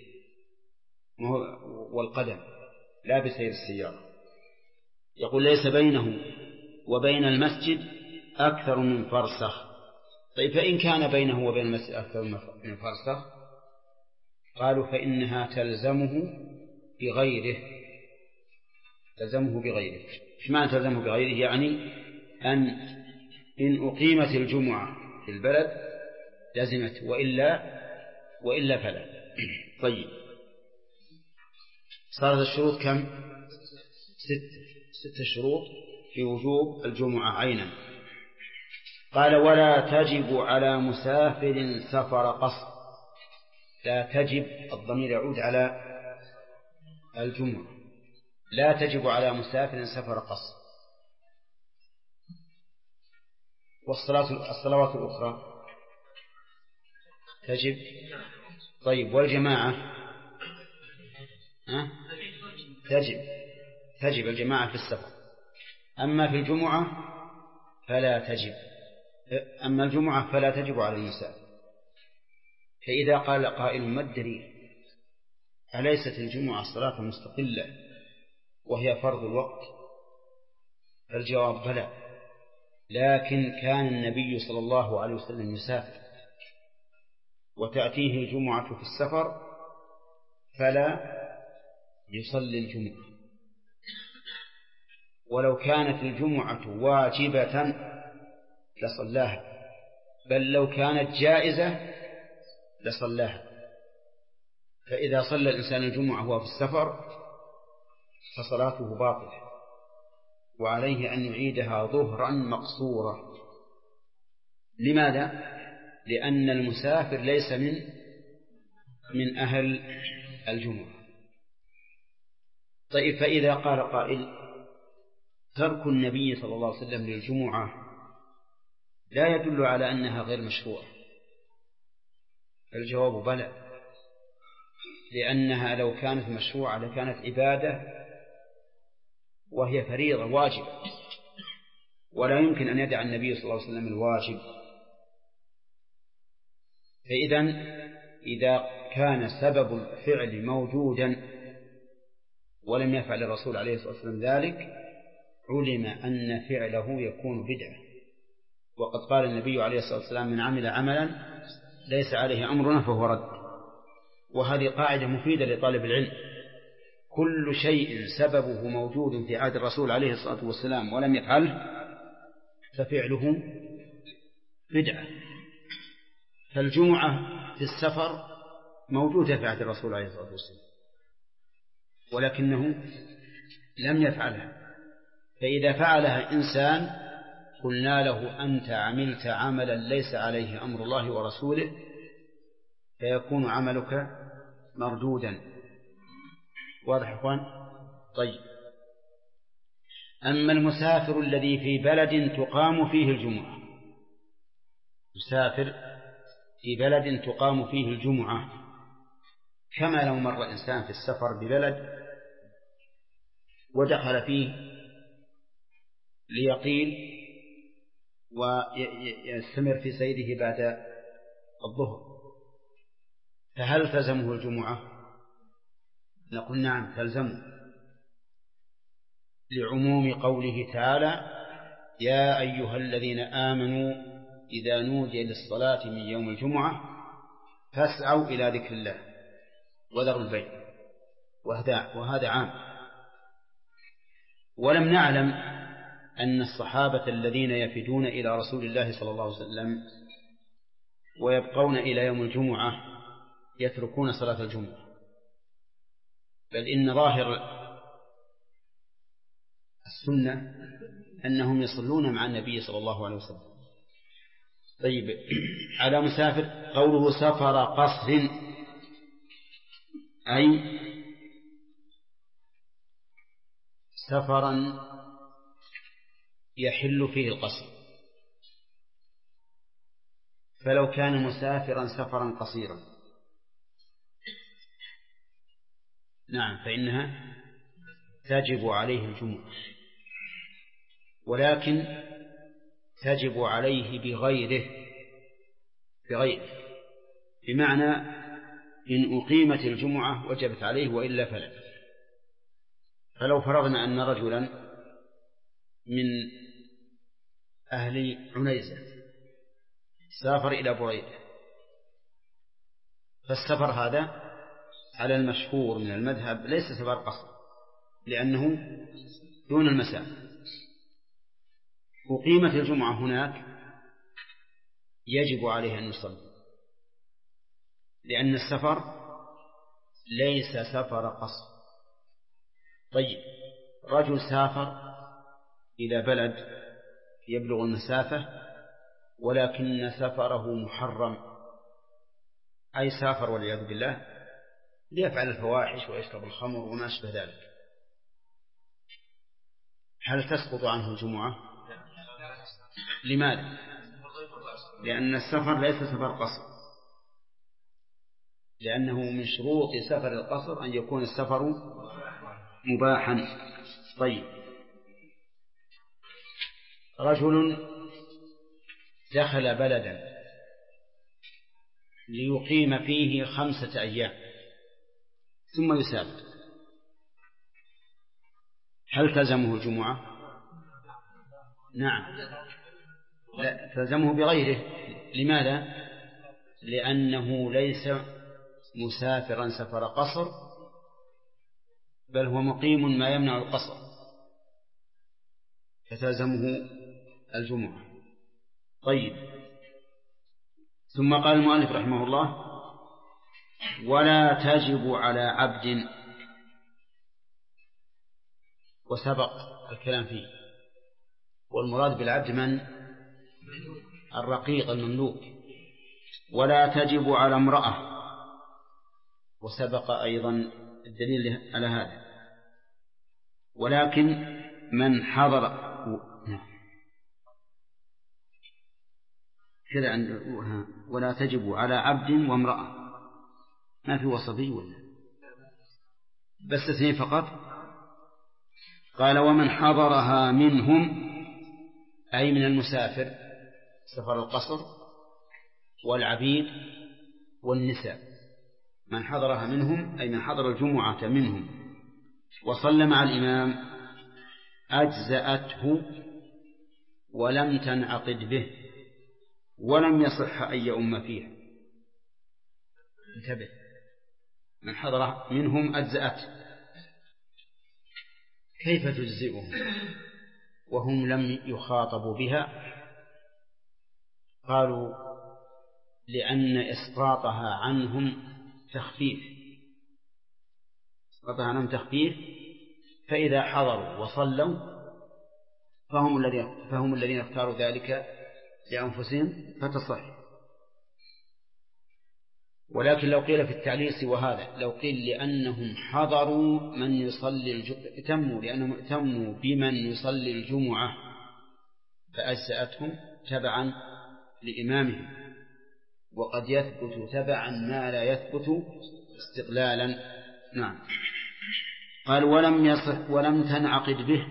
والقدم لا بسير السيارة. يقول ليس بينه وبين المسجد أكثر من فرسخ. طيب فإن كان بينه وبين المسجد أكثر من فرسخ قالوا فإنها تلزمه بغيره. إيش معنى تلزمه بغيره؟ يعني إن أقيمت الجمعة في البلد لزمت، وإلا فلا. طيب صارت الشروط كم؟ 6 شروط في وجوب الجمعة عينا. قال ولا تجب على مسافر سفر قصر. لا تجب، الضمير يعود على الجمعة. لا تجب على مسافر سفر قصر. والصلوات الأخرى تجب. طيب والجماعة تجب الجماعة في السفر. أما في الجمعة فلا تجب. أما الجمعة فلا تجب على المسافر. فإذا قال قائل ما الدليل؟ أليست الجمعة صلاة مستقلة وهي فرض الوقت؟ الجواب بلى، لكن كان النبي صلى الله عليه وسلم يسافر وتأتيه الجمعة في السفر فلا يصلي الجمعة. ولو كانت الجمعة واجبة لصلاها، بل لو كانت جائزة لصلاها. فإذا صلى الإنسان الجمعة وهو في السفر فصلاته باطلة، وعليه أن يعيدها ظهرا مقصورة. لماذا؟ لأن المسافر ليس من أهل الجمعة. طيب فإذا قال قائل ترك النبي صلى الله عليه وسلم للجمعة لا يدل على أنها غير مشروعة. الجواب بلى، لأنها لو كانت مشروعة لكانت عبادة وهي فريضة واجبة، ولا يمكن أن يدع النبي صلى الله عليه وسلم الواجب. إذا كان سبب الفعل موجودا ولم يفعل الرسول عليه الصلاة والسلام ذلك علم أن فعله يكون بدعة. وقد قال النبي عليه الصلاة والسلام من عمل عملا ليس عليه أمرنا فهو رد. وهذه قاعدة مفيدة لطالب العلم. كل شيء سببه موجود في عهد الرسول عليه الصلاة والسلام ولم يفعله ففعله بدعة. فالجمعة في السفر موجودة في عهد الرسول عليه الصلاة والسلام ولكنه لم يفعلها. فإذا فعلها إنسان قلنا له أنت عملت عملا ليس عليه أمر الله ورسوله فيكون عملك مردودا. واضح يا أخوان؟ طيب أما المسافر الذي في بلد تقام فيه الجمعة، مسافر في بلد تقام فيه الجمعة، كما لو مر إنسان في السفر ببلد ودخل فيه ليقيل ويستمر في سيره بعد الظهر، فهل تلزمه الجمعة؟ نقول نعم تلزمه، لعموم قوله تعالى يا أيها الذين آمنوا إذا نودي للصلاة من يوم الجمعة فاسعوا إلى ذكر الله وذروا البيع، وهذا عام. ولم نعلم أن الصحابة الذين يفدون إلى رسول الله صلى الله عليه وسلم ويبقون إلى يوم الجمعة يتركون صلاة الجمعة، بل إن ظاهر السنة أنهم يصلون مع النبي صلى الله عليه وسلم. طيب على مسافر قوله سفر قصر أي سفرا يحل فيه القصر، فلو كان مسافرا سفرا قصيرا نعم فإنها تجب عليه الجمعة، ولكن تجب عليه بغيره، بمعنى إن أقيمت الجمعة وجبت عليه وإلا فلا. فلو فرضنا أن رجلا من أهل عنيزة سافر إلى بريدة، فالسفر هذا على المشهور من المذهب ليس سفر قصر لأنه دون المسافة. أقيمت الجمعة هناك يجب عليه أن يصلي، لأن السفر ليس سفر قصر. طيب رجل سافر إلى بلد يبلغ المسافة ولكن سفره محرم، أي سافر والعياذ بالله ليفعل الفواحش ويشرب الخمر وما أشبه ذلك، هل تسقط عنه الجمعة؟ لماذا؟ لأن السفر ليس سفر قصر، لأنه من شروط سفر القصر أن يكون السفر مباحا. طيب، رجل دخل بلدا ليقيم فيه 5 أيام ثم يسافر، هل تلزمه الجمعة؟ نعم، لا تلزمه بغيره. لماذا؟ لأنه ليس مسافرا سفر قصر، بل هو مقيم ما يمنع القصر، فتلزمه الجمعة. طيب، ثم قال المؤلف رحمه الله: ولا تجب على عبد، وسبق الكلام فيه، والمراد بالعبد من؟ الرقيق المملوك. ولا تجب على امرأة، وسبق أيضا الدليل على هذا. ولكن من حضر كذا، ولا تجب على عبد وامرأة، ما في وصفي ولا بس 2 فقط. قال: ومن حضرها منهم، أي من المسافر سفر القصر والعبيد والنساء، من حضرها منهم أي من حضر الجمعة منهم وصلى مع الإمام أجزأته ولم تنعقد به ولم يصح أن يؤم فيها. انتبه، من حضر منهم أجزأته، كيف تجزئهم وهم لم يخاطبوا بها؟ قالوا: لأن إسقاطها عنهم تخفيف، إسقاطها عنهم تخفيف، فإذا حضروا وصلوا فهم الذين اختاروا ذلك لأنفسهم فتصح. ولكن لو قيل في التعليل سوى هذا، لو قيل لأنهم حضروا من يصلي لأنهم اتموا بمن يصلي الجمعة فأجزأتهم تبعا لإمامهم، وقد يثبت تبعا ما لا يثبت استقلالا. نعم. قال: ولم يصح ولم تنعقد به،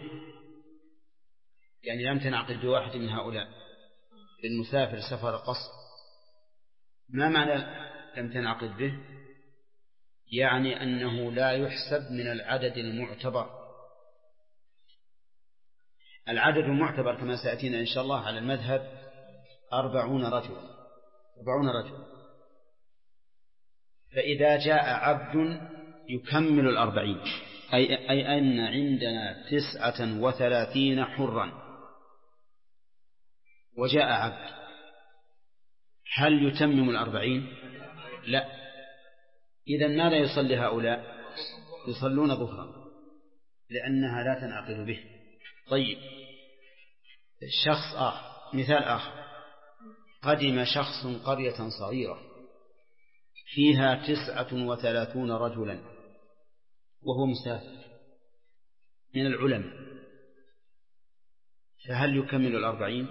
يعني لم تنعقد بواحد من هؤلاء بالمسافر سفر قصر. ما معنى لم تنعقد به؟ يعني أنه لا يحسب من العدد المعتبر. العدد المعتبر كما سيأتينا إن شاء الله على المذهب 40 رجلا. فإذا جاء عبد يكمل 40، أي أن عندنا 39 حرا وجاء عبد، هل يتمم 40؟ لا. إذن ماذا يصلي هؤلاء؟ يصلون ظهرا لأنها لا تنعقد به. طيب، شخص آخر، مثال آخر: قدم شخص قرية صغيرة فيها 39 رجلا وهو مسافر من العلماء، فهل يكمل 40؟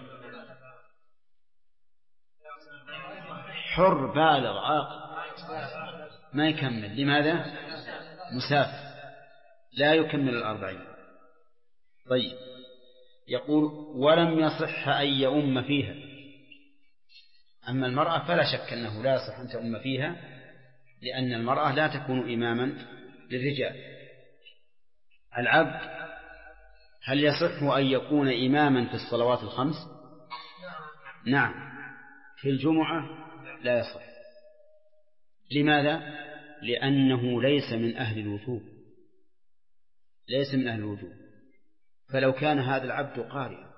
حر بالغ عاقل ما يكمل. لماذا؟ مسافر لا يكمل 40. طيب، يقول: ولم يصح أن يؤم فيها. أما المرأة فلا شك أنه لا يصح أن تؤم فيها، لأن المرأة لا تكون إماما للرجال. العبد هل يصح أن يكون إماما في الصلوات الخمس؟ نعم. في الجمعة لا يصح. لماذا؟ لأنه ليس من أهل الوجوب، ليس من أهل الوجوب. فلو كان هذا العبد قارئا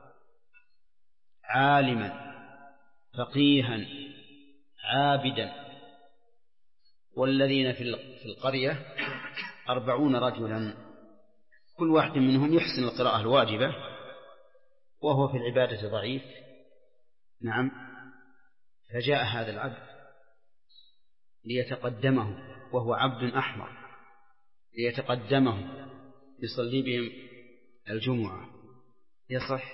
عالما فقيها عابدا، والذين في القرية 40 رجلا كل واحد منهم يحسن القراءة الواجبة وهو في العبادة ضعيف، نعم، فجاء هذا العبد ليتقدمه وهو عبد أحمر، ليتقدمه يصلي بهم الجمعة، يصح؟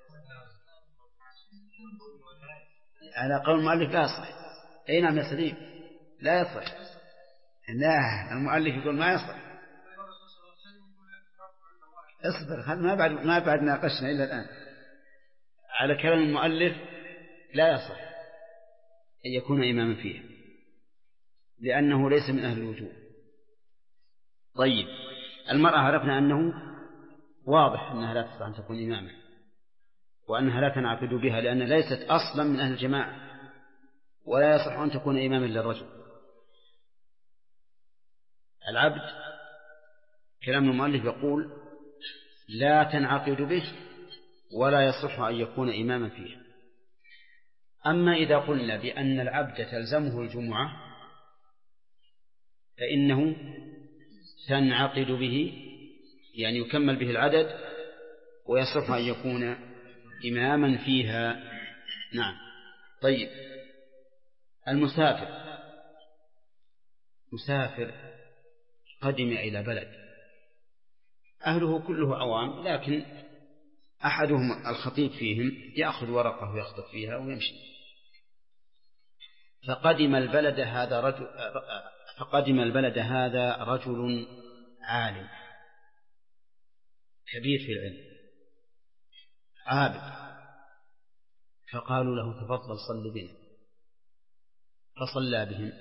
على قول المؤلف لا يصح. أي نعم يا سليم، لا يصح. لا، المؤلف يقول ما يصح. اصبر، هذا ما بعد ناقشنا إلا الآن. على كلام المؤلف لا يصح أن يكون إماما فيها لأنه ليس من أهل الوجوب. طيب، المرأة عرفنا أنه واضح أنها لا تصح أن تكون إماما، وأنها لا تنعقد بها لأن ليست أصلا من أهل الجماعة، ولا يصح أن تكون إماما للرجل. العبد كلام المؤلف يقول لا تنعقد به ولا يصح أن يكون إماما فيه. أما إذا قلنا بأن العبد تلزمه الجمعة فإنه تنعقد به، يعني يكمل به العدد ويصح أن يكون إماما فيها. نعم. طيب، مسافر قدم إلى بلد أهله كله عوام، لكن أحدهم الخطيب فيهم يأخذ ورقة ويخطب فيها ويمشي، فقدم البلد هذا رجل عالم كبير في العلم عابد، فقالوا له تفضل صل بنا، فصلى بهم،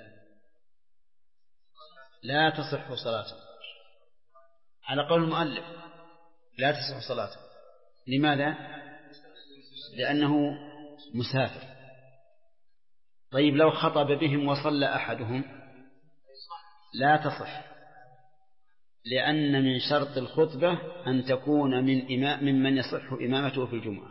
لا تصح صلاته على قول المؤلف، لا تصح صلاته. لماذا؟ لأنه مسافر. طيب، لو خطب بهم وصلى أحدهم لا تصح، لأن من شرط الخطبة أن تكون ممن يصح إمامته في الجمعة.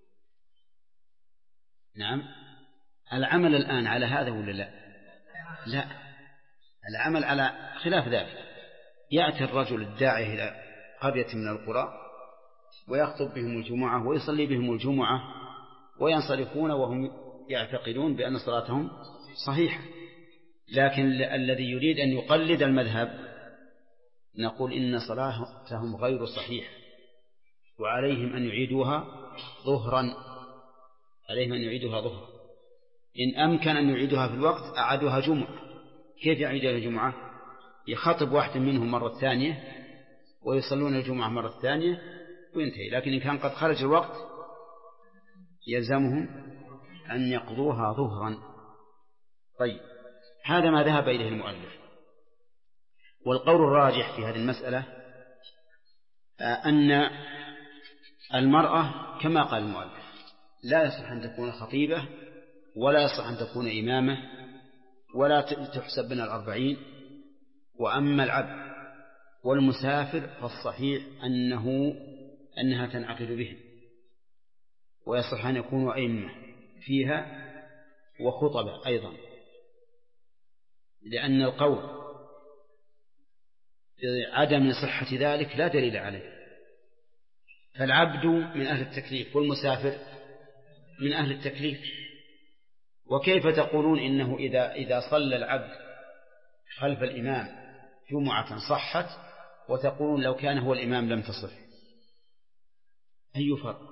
نعم. العمل الآن على هذا ولا لا؟ لا، العمل على خلاف ذلك. يأتي الرجل الداعي إلى قرية من القرى ويخطب بهم الجمعة ويصلي بهم الجمعة وينصرفون وهم يعتقدون بأن صلاتهم صحيحة، لكن الذي يريد أن يقلد المذهب نقول إن صلاتهم غير صحيحة وعليهم أن يعيدوها ظهرا. إن أمكن أن يعيدوها في الوقت أعادوها جمعة. كيف يعيدها الجمعة؟ يخطب واحد منهم مرة ثانية ويصلون الجمعة مرة ثانية وينتهي. لكن إن كان قد خرج الوقت يلزمهم أن يقضوها ظهرا. طيب، هذا ما ذهب إليه المؤلف. والقول الراجح في هذه المسألة أن المرأة كما قال المؤلف لا يصح أن تكون خطيبة ولا يصح أن تكون إمامة ولا تحسب من 40. وأما العبد والمسافر فالصحيح أنها تنعقد به ويصح أن يكونوا أئمة فيها وخطبة أيضا، لأن القول عدم صحة ذلك لا دليل عليه. فالعبد من أهل التكليف والمسافر من أهل التكليف، وكيف تقولون إنه إذا صلى العبد خلف الإمام جمعة صحت، وتقولون لو كان هو الإمام لم تصح؟ أي فرق؟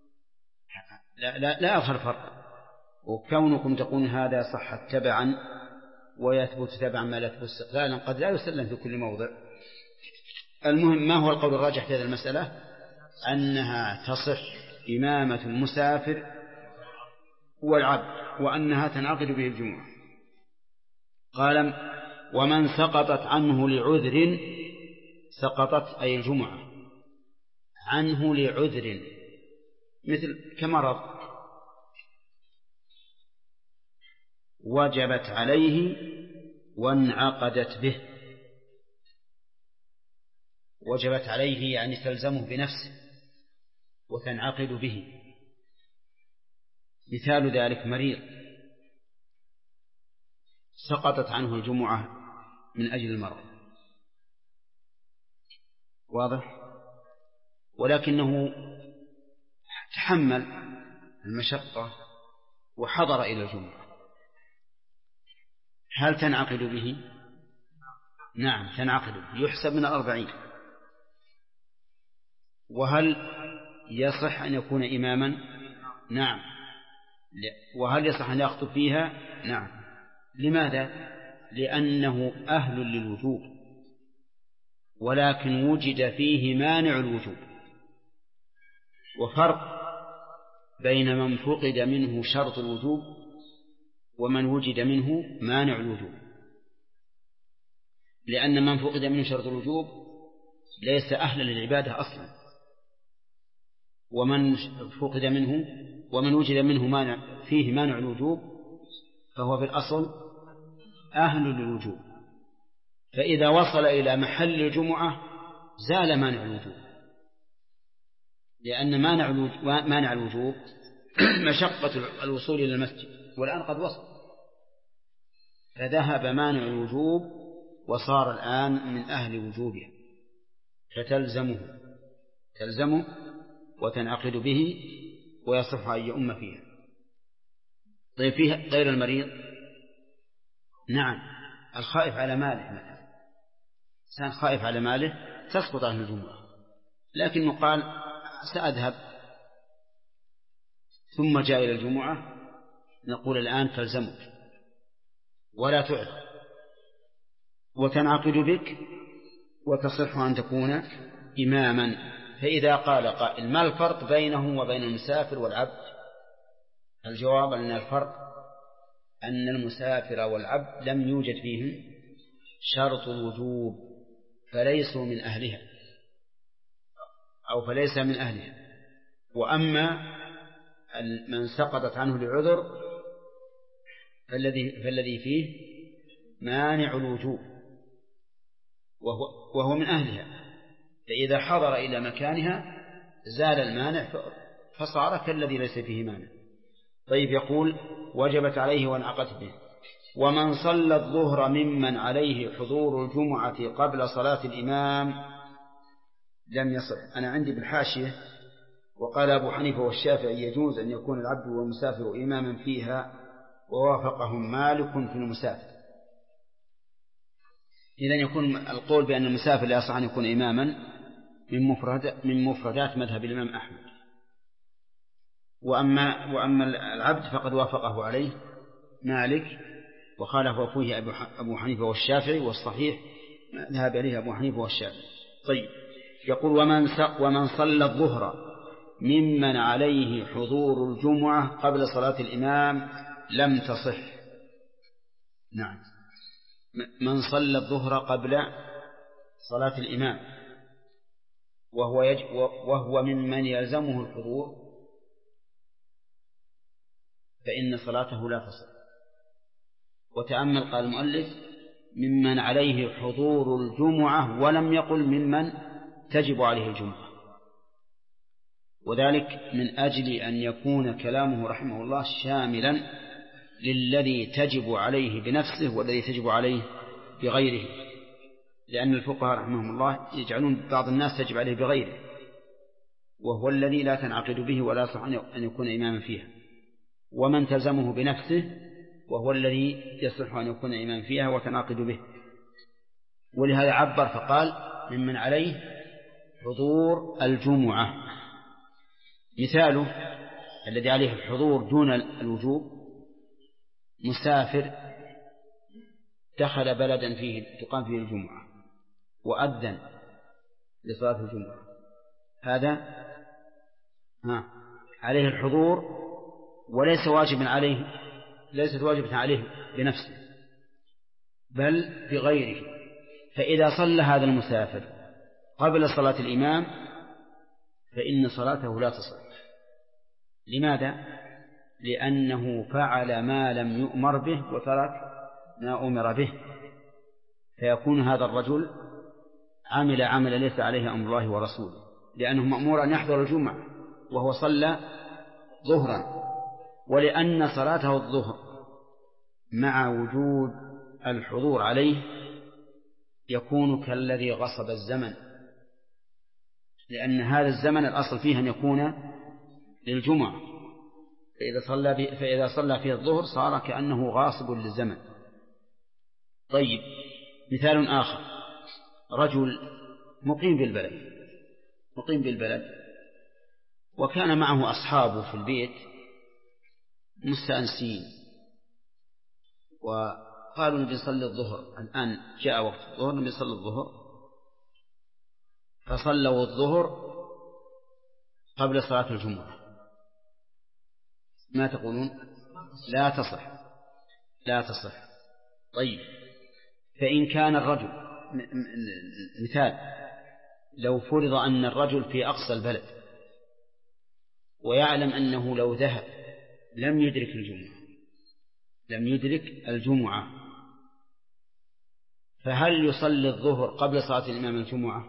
لا أظهر فرق. وكونكم تقولون هذا صحت تبعا ويثبت تبعا ما لا يثبت استقلالا قد لا يسلم في كل موضع. المهم، ما هو القول الراجح في هذه المسألة؟ أنها تصح إمامة المسافر والعبد وأنها تنعقد به الجمعة. قال: ومن سقطت عنه لعذر، سقطت أي الجمعة عنه لعذر، مثل كمرض، وجبت عليه وانعقدت به. وجبت عليه يعني تلزمه بنفسه وتنعقد به. مثال ذلك مريض سقطت عنه الجمعة من أجل المرض، واضح؟ ولكنه تحمل المشقة وحضر إلى الجمعة، هل تنعقد به؟ نعم تنعقد به، يحسب من 40. وهل يصح أن يكون إماما؟ نعم. وهل يصح أن يخطب فيها؟ نعم. لماذا؟ لأنه أهل للوجوب، ولكن وجد فيه مانع الوجوب. وفرق بين من فقد منه شرط الوجوب ومن وجد منه مانع الوجوب، لأن من فقد منه شرط الوجوب ليس أهلا للعبادة أصلا، ومن فقد منه ومن وجد منه فيه مانع الوجوب فهو في الأصل أهل للوجوب. فإذا وصل إلى محل الجمعة زال مانع الوجوب، لأن مانع الوجوب مشقة الوصول إلى المسجد، والآن قد وصل، فذهب مانع الوجوب وصار الآن من أهل وجوبه، فتلزمه وتنعقد به ويصح أن يؤم فيها. طيب فيها غير المريض؟ نعم. الخائف على ماله مثلا، إنسان خائف على ماله تسقط عنه الجمعة، لكن قال سأذهب ثم جاء إلى الجمعة، نقول الآن تلزمك ولا تعذر وتنعقد بك وتصح أن تكون إماما. فإذا قال قائل ما الفرق بينه وبين المسافر والعبد؟ الجواب أن الفرق أن المسافر والعبد لم يوجد فيهم شرط الوجوب فليسوا من أهلها أو فليس من أهلها. وأما من سقطت عنه لعذر فالذي فيه مانع الوجوب وهو من أهلها، فإذا حضر إلى مكانها زال المانع فصار كالذي ليس فيه مانع. طيب يقول وجبت عليه وانعقدت به. ومن صلى الظهر ممن عليه حضور الجمعة قبل صلاة الإمام لم يصح. أنا عندي بالحاشية وقال أبو حنيفة والشافعي يجوز أن يكون العبد والمسافر إماما فيها ووافقهم مالك في المسافر. إذن يكون القول بأن المسافر لا يصح أن يكون إماما من مفردات مذهب الإمام أحمد. وأما العبد فقد وافقه عليه مالك وخالف فيه أبو حنيفة والشافعي، والصحيح ذهب إليه أبو حنيفة والشافعي. طيب يقول ومن صلى الظهر ممن عليه حضور الجمعة قبل صلاة الإمام لم تصح. نعم، من صلى الظهر قبل صلاة الإمام وهو ممن يلزمه الحضور فإن صلاته لا تصح. وتأمل قال المؤلف ممن عليه حضور الجمعة ولم يقل ممن تجب عليه الجمعة، وذلك من أجل أن يكون كلامه رحمه الله شاملا للذي تجب عليه بنفسه والذي تجب عليه بغيره، لأن الفقهاء رحمهم الله يجعلون بعض الناس تجب عليه بغيره وهو الذي لا تنعقد به ولا يصح أن يكون إماما فيها، ومن تلزمه بنفسه وهو الذي يصح أن يكون إماما فيها وتنعقد به. ولهذا عبر فقال ممن عليه حضور الجمعة. مثاله الذي عليه الحضور دون الوجوب مسافر دخل بلدا فيه تقام فيه الجمعة وأذن لصلاة الجمعة، هذا عليه الحضور وليس واجبا عليه، ليست واجبة عليه بنفسه بل بغيره. فإذا صلى هذا المسافر قبل صلاة الإمام فإن صلاته لا تصح. لماذا؟ لأنه فعل ما لم يؤمر به وترك ما أمر به، فيكون هذا الرجل عمل عمل ليس عليه أمر الله ورسوله، لأنه مأمور أن يحضر الجمعة وهو صلى ظهرا، ولأن صلاته الظهر مع وجود الحضور عليه يكون كالذي غصب الزمن، لأن هذا الزمن الأصل فيه أن يكون للجمعة، فإذا صلى فيه الظهر صار كأنه غاصب للزمن. طيب، مثال آخر: رجل مقيم بالبلد وكان معه أصحابه في البيت مستأنسين، وقالوا نبي نصلي الظهر الآن، جاء وقت الظهر نبي نصلي الظهر، فصلوا الظهر قبل صلاة الجمعة. ما تقولون؟ لا تصح. طيب، فإن كان الرجل، مثال، لو فرض أن الرجل في أقصى البلد ويعلم أنه لو ذهب لم يدرك الجمعة، فهل يصلي الظهر قبل صلاة الإمام الجمعة؟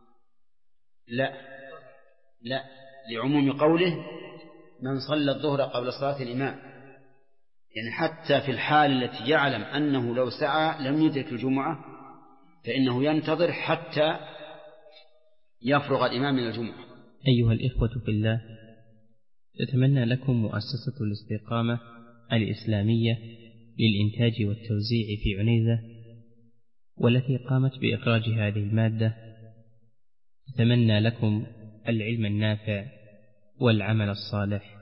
لا، لعموم قوله من صلى الظهر قبل صلاة الإمام، يعني حتى في الحال التي يعلم أنه لو سعى لم يدرك الجمعة فإنه ينتظر حتى يفرغ الإمام من الجمعة. أيها الإخوة في الله، تتمنى لكم مؤسسة الاستقامة الإسلامية للإنتاج والتوزيع في عنيزة، والتي قامت بإخراج هذه المادة، تتمنى لكم العلم النافع والعمل الصالح